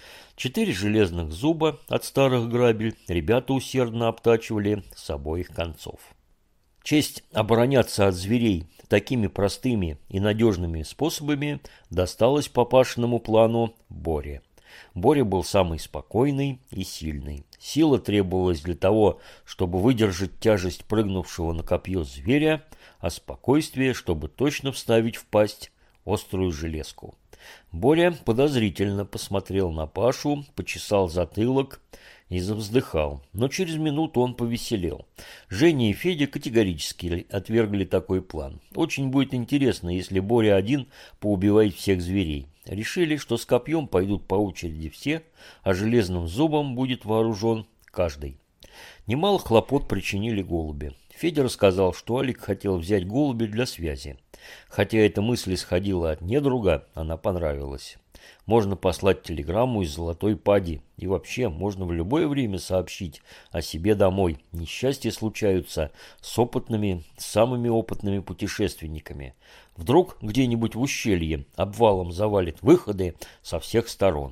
4 железных зуба от старых грабель ребята усердно обтачивали с обоих концов. Честь обороняться от зверей такими простыми и надежными способами досталась по Пашиному плану Боре. Боря был самый спокойный и сильный. Сила требовалась для того, чтобы выдержать тяжесть прыгнувшего на копье зверя, а спокойствие, чтобы точно вставить в пасть острую железку. Боря подозрительно посмотрел на Пашу, почесал затылок и завздыхал, но через минуту он повеселел. Женя и Федя категорически отвергли такой план. Очень будет интересно, если Боря один поубивает всех зверей. Решили, что с копьем пойдут по очереди все, а железным зубом будет вооружен каждый. Немало хлопот причинили голуби. Федя рассказал, что Алик хотел взять голубя для связи. Хотя эта мысль исходила от недруга, она понравилась. Можно послать телеграмму из Золотой Пади. И вообще, можно в любое время сообщить о себе домой. Несчастья случаются с самыми опытными путешественниками. Вдруг где-нибудь в ущелье обвалом завалит выходы со всех сторон.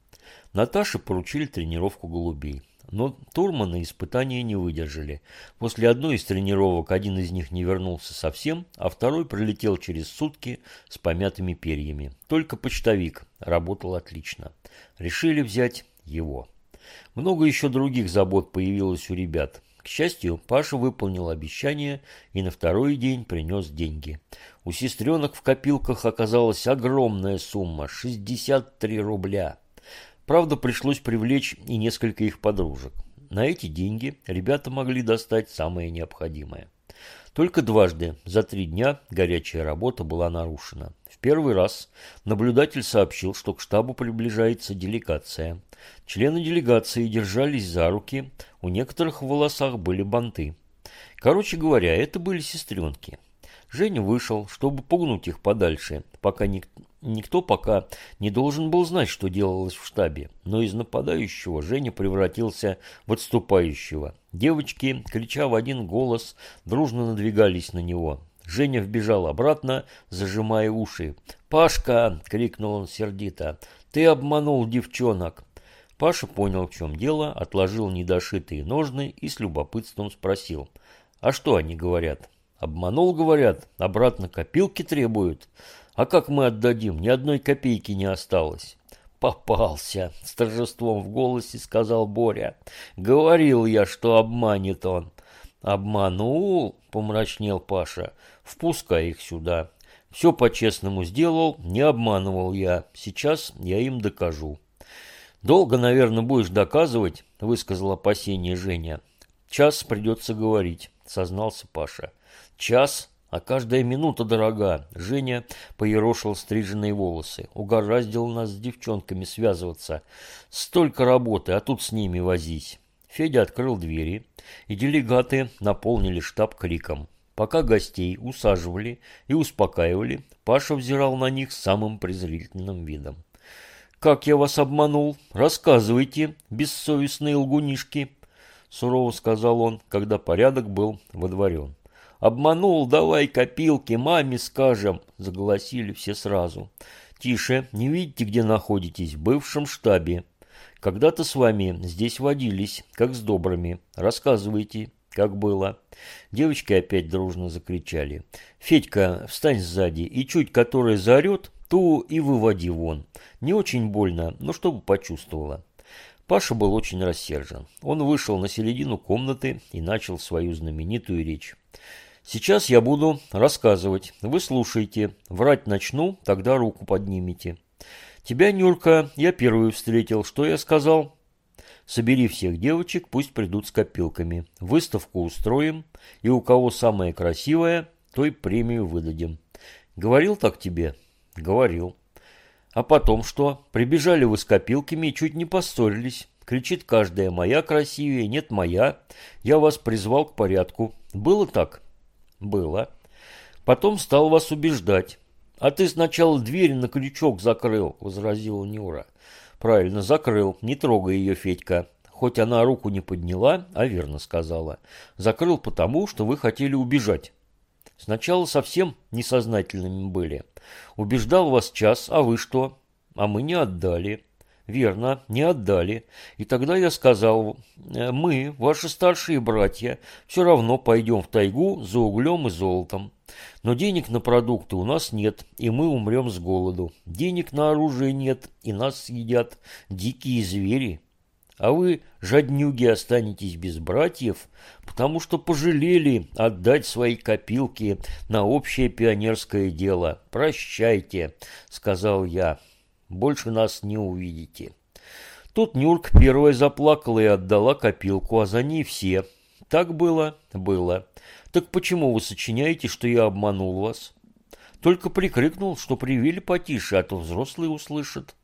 Наташе поручили тренировку голубей. Но турманы испытания не выдержали. После одной из тренировок один из них не вернулся совсем, а второй прилетел через сутки с помятыми перьями. Только почтовик работал отлично. Решили взять его. Много еще других забот появилось у ребят. К счастью, Паша выполнил обещание и на второй день принес деньги. У сестренок в копилках оказалась огромная сумма – 63 рубля. Правда, пришлось привлечь и несколько их подружек. На эти деньги ребята могли достать самое необходимое. Только дважды за 3 дня горячая работа была нарушена. В первый раз наблюдатель сообщил, что к штабу приближается делегация. Члены делегации держались за руки, у некоторых в волосах были банты. Короче говоря, это были сестренки. Женя вышел, чтобы пугнуть их подальше, пока никто пока не должен был знать, что делалось в штабе. Но из нападающего Женя превратился в отступающего. Девочки, крича в один голос, дружно надвигались на него. Женя вбежал обратно, зажимая уши. «Пашка!» – крикнул он сердито. «Ты обманул девчонок!» Паша понял, в чем дело, отложил недошитые ножны и с любопытством спросил. «А что они говорят?» «Обманул, говорят, обратно копилки требуют. А как мы отдадим? Ни одной копейки не осталось». «Попался!» – с торжеством в голосе сказал Боря. «Говорил я, что обманет он». «Обманул?» – помрачнел Паша. «Впускай их сюда. Все по-честному сделал, не обманывал я. Сейчас я им докажу». «Долго, наверное, будешь доказывать?» – высказал опасение Женя. «Час придется говорить», – сознался Паша. «Час? А каждая минута дорога». Женя поерошил стриженные волосы. «Угораздило нас с девчонками связываться. Столько работы, а тут с ними возись». Федя открыл двери, и делегаты наполнили штаб криком. Пока гостей усаживали и успокаивали, Паша взирал на них с самым презрительным видом. «Как я вас обманул? Рассказывайте, бессовестные лгунишки!» – сурово сказал он, когда порядок был водворен. «Обманул, давай копилки, маме скажем!» – заголосили все сразу. «Тише, не видите, где находитесь? В бывшем штабе. Когда-то с вами здесь водились, как с добрыми. Рассказывайте, как было». Девочки опять дружно закричали. «Федька, встань сзади, и чуть которая заорет, ту и выводи вон. Не очень больно, но чтобы почувствовала». Паша был очень рассержен. Он вышел на середину комнаты и начал свою знаменитую речь. «Сейчас я буду рассказывать. Вы слушайте. Врать начну, тогда руку поднимите. Тебя, Нюрка, я первый встретил. Что я сказал? Собери всех девочек, пусть придут с копилками. Выставку устроим, и у кого самая красивая, той премию выдадим. Говорил так тебе?» «Говорил». «А потом что? Прибежали вы с копилками и чуть не поссорились. Кричит каждая: моя красивее, нет моя. Я вас призвал к порядку. Было так?» «Было». «Потом стал вас убеждать». «А ты сначала дверь на крючок закрыл», — возразила Нюра. «Правильно, закрыл. Не трогай ее, Федька». Хоть она руку не подняла, а верно сказала. «Закрыл потому, что вы хотели убежать. Сначала совсем несознательными были. Убеждал вас час, а вы что? А мы не отдали». «Верно, не отдали. И тогда я сказал: мы, ваши старшие братья, все равно пойдем в тайгу за углем и золотом. Но денег на продукты у нас нет, и мы умрем с голоду. Денег на оружие нет, и нас съедят дикие звери. А вы, жаднюги, останетесь без братьев, потому что пожалели отдать свои копилки на общее пионерское дело. Прощайте», — сказал я. «Больше нас не увидите». Тут Нюрка первая заплакала и отдала копилку, а за ней все. Так было? Было. Так почему вы сочиняете, что я обманул вас? Только прикрикнул, что привели потише, а то взрослые услышат.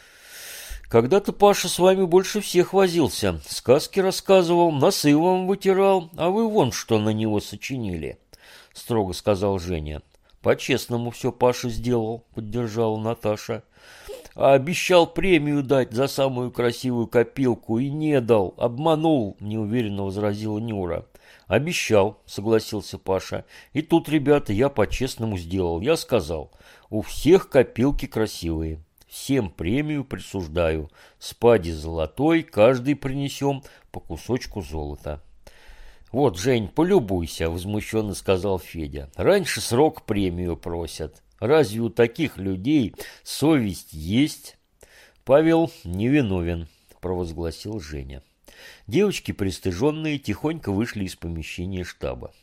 Когда-то Паша с вами больше всех возился, сказки рассказывал, носы вам вытирал, а вы вон что на него сочинили, строго сказал Женя. По-честному все Паша сделал, поддержала Наташа. А обещал премию дать за самую красивую копилку и не дал, обманул, неуверенно возразила Нюра. Обещал, согласился Паша. И тут, ребята, я по-честному сделал. Я сказал: у всех копилки красивые. Всем премию присуждаю. Спаде золотой, каждый принесем по кусочку золота. Вот, Жень, полюбуйся, возмущенно сказал Федя. Раньше срок премию просят. Разве у таких людей совесть есть? Павел невиновен, провозгласил Женя. Девочки, пристыженные, тихонько вышли из помещения штаба.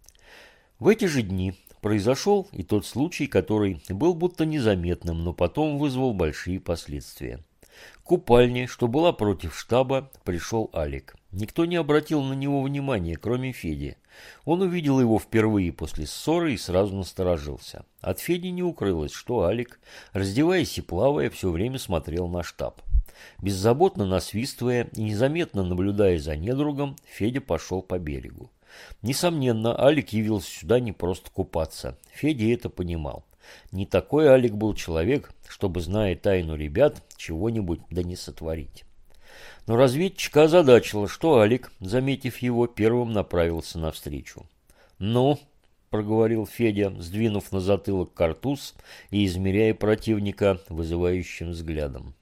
В эти же дни произошел и тот случай, который был будто незаметным, но потом вызвал большие последствия. К купальне, что была против штаба, пришел Алик. Никто не обратил на него внимания, кроме Феди. Он увидел его впервые после ссоры и сразу насторожился. От Феди не укрылось, что Алик, раздеваясь и плавая, все время смотрел на штаб. Беззаботно насвистывая и незаметно наблюдая за недругом, Федя пошел по берегу. Несомненно, Алик явился сюда не просто купаться. Федя это понимал. Не такой Алик был человек, чтобы, зная тайну ребят, чего-нибудь да не сотворить. Но разведчика озадачило, что Алик, заметив его, первым направился навстречу. «Ну», — проговорил Федя, сдвинув на затылок картуз и измеряя противника вызывающим взглядом.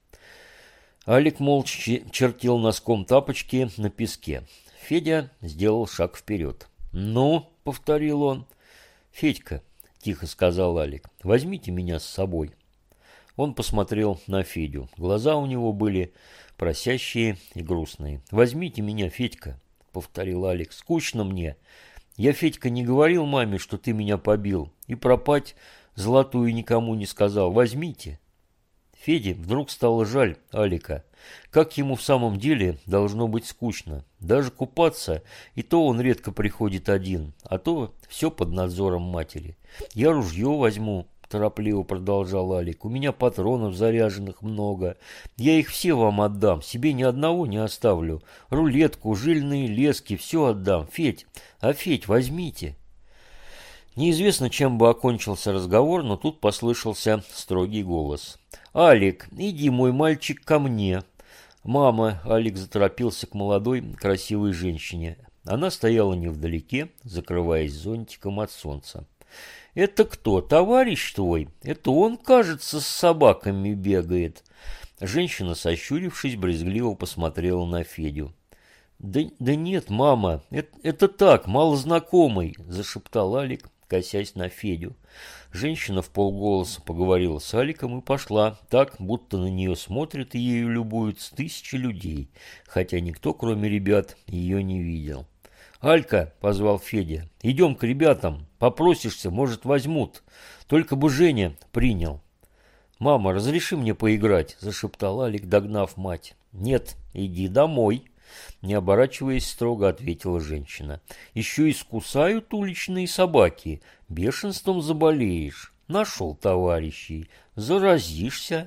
Алик молча чертил носком тапочки на песке. Федя сделал шаг вперед. «Ну», — повторил он. «Федька», — тихо сказал Алик, — «возьмите меня с собой». Он посмотрел на Федю. Глаза у него были просящие и грустные. «Возьмите меня, Федька», — повторил Алик. «Скучно мне. Я, Федька, не говорил маме, что ты меня побил, и пропать золотую никому не сказал. Возьмите». Феде вдруг стало жаль Алика. Как ему в самом деле должно быть скучно. Даже купаться, и то он редко приходит один, а то все под надзором матери. «Я ружье возьму», – торопливо продолжал Алик. «У меня патронов заряженных много. Я их все вам отдам, себе ни одного не оставлю. Рулетку, жильные лески, все отдам. Федь, а Федь возьмите». Неизвестно, чем бы окончился разговор, но тут послышался строгий голос. «Алик, иди, мой мальчик, ко мне!» «Мама!» – Алик заторопился к молодой, красивой женщине. Она стояла невдалеке, закрываясь зонтиком от солнца. «Это кто? Товарищ твой? Это он, кажется, с собаками бегает». Женщина, сощурившись, брезгливо посмотрела на Федю. «Да нет, мама, это так, малознакомый», – зашептал Алик, косясь на Федю. Женщина вполголоса поговорила с Аликом и пошла, так, будто на нее смотрят и ею любуются тысячи людей, хотя никто, кроме ребят, ее не видел. «Алька», – позвал Федя, – «идем к ребятам, попросишься, может, возьмут, только бы Женя принял». «Мама, разреши мне поиграть», – зашептал Алик, догнав мать. «Нет, иди домой». Не оборачиваясь, строго ответила женщина. «Еще и скусают уличные собаки. Бешенством заболеешь. Нашел товарищей. Заразишься».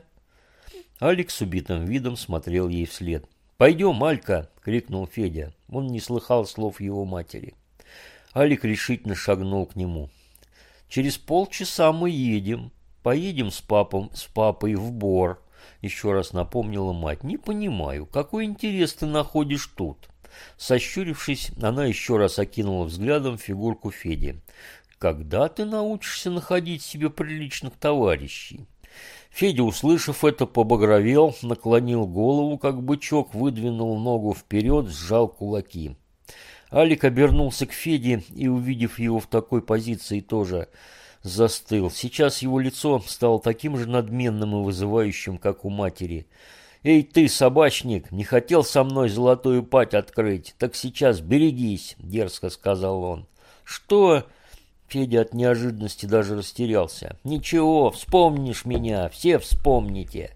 Алик с убитым видом смотрел ей вслед. «Пойдем, Алька!» — крикнул Федя. Он не слыхал слов его матери. Алик решительно шагнул к нему. «Через полчаса мы едем. Поедем с папой в Бор». Еще раз напомнила мать. «Не понимаю, какой интерес ты находишь тут?» Сощурившись, она еще раз окинула взглядом фигурку Феди. «Когда ты научишься находить себе приличных товарищей?» Федя, услышав это, побагровел, наклонил голову, как бычок, выдвинул ногу вперед, сжал кулаки. Алик обернулся к Феде и, увидев его в такой позиции, тоже застыл. Сейчас его лицо стало таким же надменным и вызывающим, как у матери. «Эй ты, собачник, не хотел со мной золотую пать открыть? Так сейчас берегись», — дерзко сказал он. «Что?» — Федя от неожиданности даже растерялся. «Ничего, вспомнишь меня, все вспомните».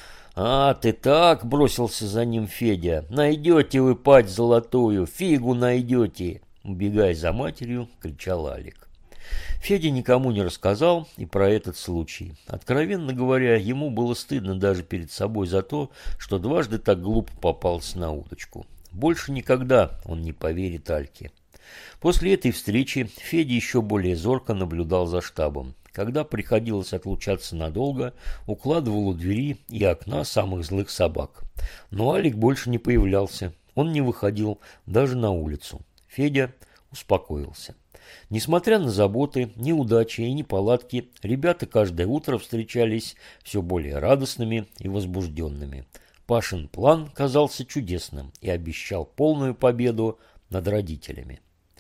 «А, ты так!» — бросился за ним Федя. «Найдете вы пать золотую, фигу найдете!» Убегая за матерью, кричал Алик. Федя никому не рассказал и про этот случай. Откровенно говоря, ему было стыдно даже перед собой за то, что дважды так глупо попался на удочку. Больше никогда он не поверит Альке. После этой встречи Федя еще более зорко наблюдал за штабом. Когда приходилось отлучаться надолго, укладывал у двери и окна самых злых собак. Но Алик больше не появлялся, он не выходил даже на улицу. Федя успокоился. Несмотря на заботы, неудачи и неполадки, ребята каждое утро встречались все более радостными и возбужденными. Пашин план казался чудесным и обещал полную победу над родителями.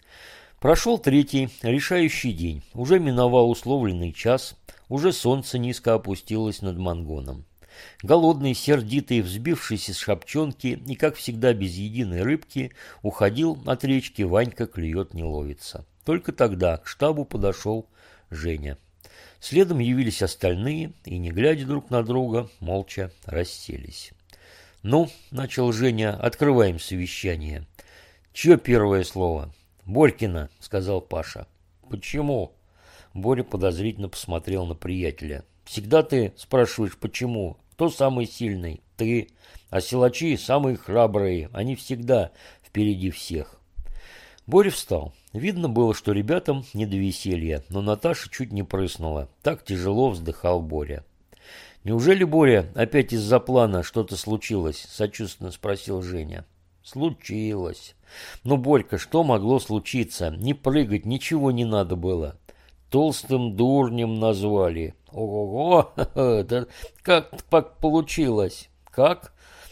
Прошел третий, решающий день. Уже миновал условленный час, уже солнце низко опустилось над Мангоном. Голодный, сердитый, взбившийся с шапчонки и, как всегда, без единой рыбки, уходил от речки Ванька клюет не ловится. Только тогда к штабу подошел Женя. Следом явились остальные и, не глядя друг на друга, молча расселись. «Ну, — начал Женя, — открываем совещание. Чье первое слово?» «Борькина», — сказал Паша. «Почему?» Боря подозрительно посмотрел на приятеля. «Всегда ты спрашиваешь, почему? Кто самый сильный? Ты. А силачи самые храбрые. Они всегда впереди всех». Боря встал. Видно было, что ребятам не до веселья, но Наташа чуть не прыснула. Так тяжело вздыхал Боря. «Неужели, Боря, опять из-за плана что-то случилось?» – сочувственно спросил Женя. «Случилось. Ну, Борька, что могло случиться? Не прыгать, ничего не надо было. Толстым дурнем назвали. Ого-го, да как так получилось? Как?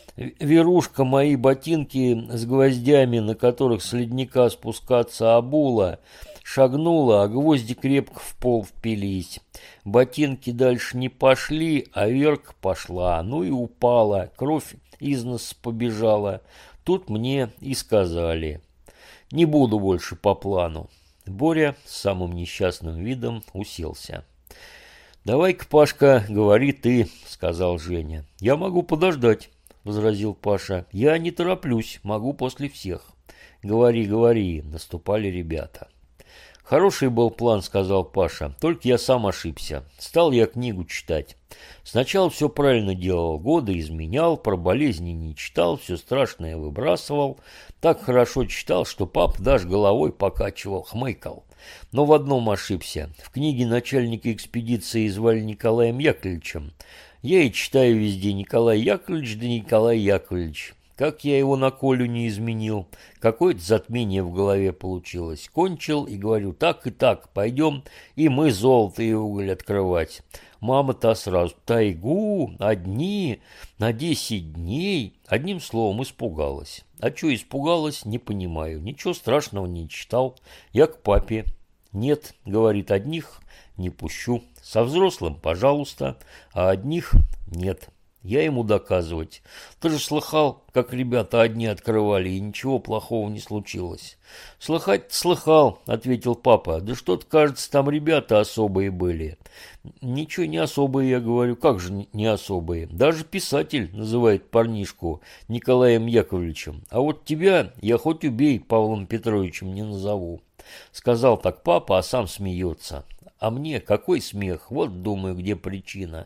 Верушка мои ботинки с гвоздями, на которых с ледника спускаться обула, шагнула, а гвозди крепко в пол впились. Ботинки дальше не пошли, а Верка пошла, ну и упала, кровь из носа побежала. Тут мне и сказали: не буду больше по плану». Боря с самым несчастным видом уселся. «Давай-ка, Пашка, говори ты», — сказал Женя. «Я могу подождать», — возразил Паша. «Я не тороплюсь, могу после всех». «Говори, говори», — наступали ребята. Хороший был план, сказал Паша, только я сам ошибся. Стал я книгу читать. Сначала все правильно делал, годы изменял, про болезни не читал, все страшное выбрасывал. Так хорошо читал, что пап даже головой покачивал, хмыкал. Но в одном ошибся. В книге начальника экспедиции звали Николаем Яковлевичем. Я и читаю везде Николай Яковлевич да Николай Яковлевич. Как я его на Колю не изменил. Какое-то затмение в голове получилось. Кончил и говорю, так и так, пойдем и мы золото и уголь открывать. Мама-то сразу, тайгу, одни, на 10 дней. Одним словом, испугалась. А что испугалась, не понимаю. Ничего страшного не читал. Я к папе. Нет, говорит, одних не пущу. Со взрослым, пожалуйста, а одних нет. Я ему доказывать. Ты же слыхал, как ребята одни открывали, и ничего плохого не случилось. Слыхать-то слыхал, ответил папа. Да что-то, кажется, там ребята особые были. Ничего не особые, я говорю. Как же не особые? Даже писатель называет парнишку Николаем Яковлевичем. А вот тебя я хоть убей Павлом Петровичем не назову. Сказал так папа, а сам смеется. А мне какой смех? Вот думаю, где причина.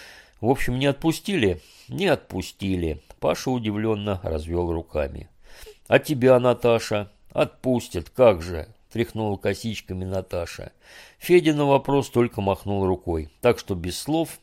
В общем, не отпустили? Не отпустили. Паша удивленно развел руками. А тебя, Наташа? Отпустят, как же? Тряхнула косичками Наташа. Федя на вопрос только махнул рукой. Так что без слов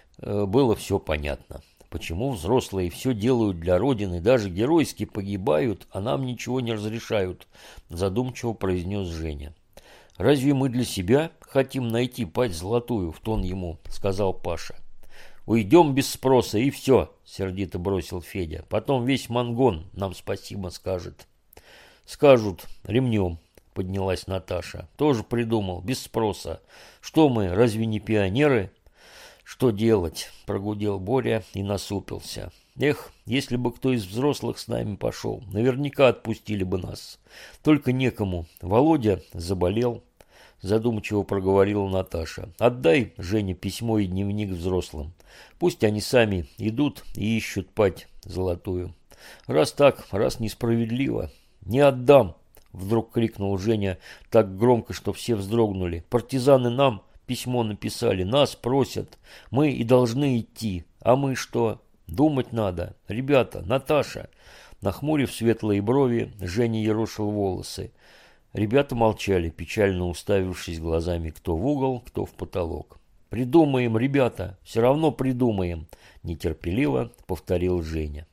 было все понятно. Почему взрослые все делают для Родины, даже геройски погибают, а нам ничего не разрешают? Задумчиво произнес Женя. Разве мы для себя хотим найти пасть золотую, в тон ему, сказал Паша. Уйдем без спроса, и все, сердито бросил Федя. Потом весь Мангон нам спасибо скажет. Скажут, ремнем, поднялась Наташа. Тоже придумал, без спроса. Что мы, разве не пионеры? Что делать, прогудел Боря и насупился. Эх, если бы кто из взрослых с нами пошел, наверняка отпустили бы нас. Только некому. Володя заболел. Задумчиво проговорила Наташа. Отдай, Жене, письмо и дневник взрослым. Пусть они сами идут и ищут пать золотую. Раз так, раз несправедливо. Не отдам, вдруг крикнул Женя так громко, что все вздрогнули. Партизаны нам письмо написали, нас просят. Мы и должны идти. А мы что? Думать надо. Ребята, Наташа. Нахмурив светлые брови, Женя ерошил волосы. Ребята молчали, печально уставившись глазами кто в угол, кто в потолок. «Придумаем, ребята, все равно придумаем», – нетерпеливо повторил Женя.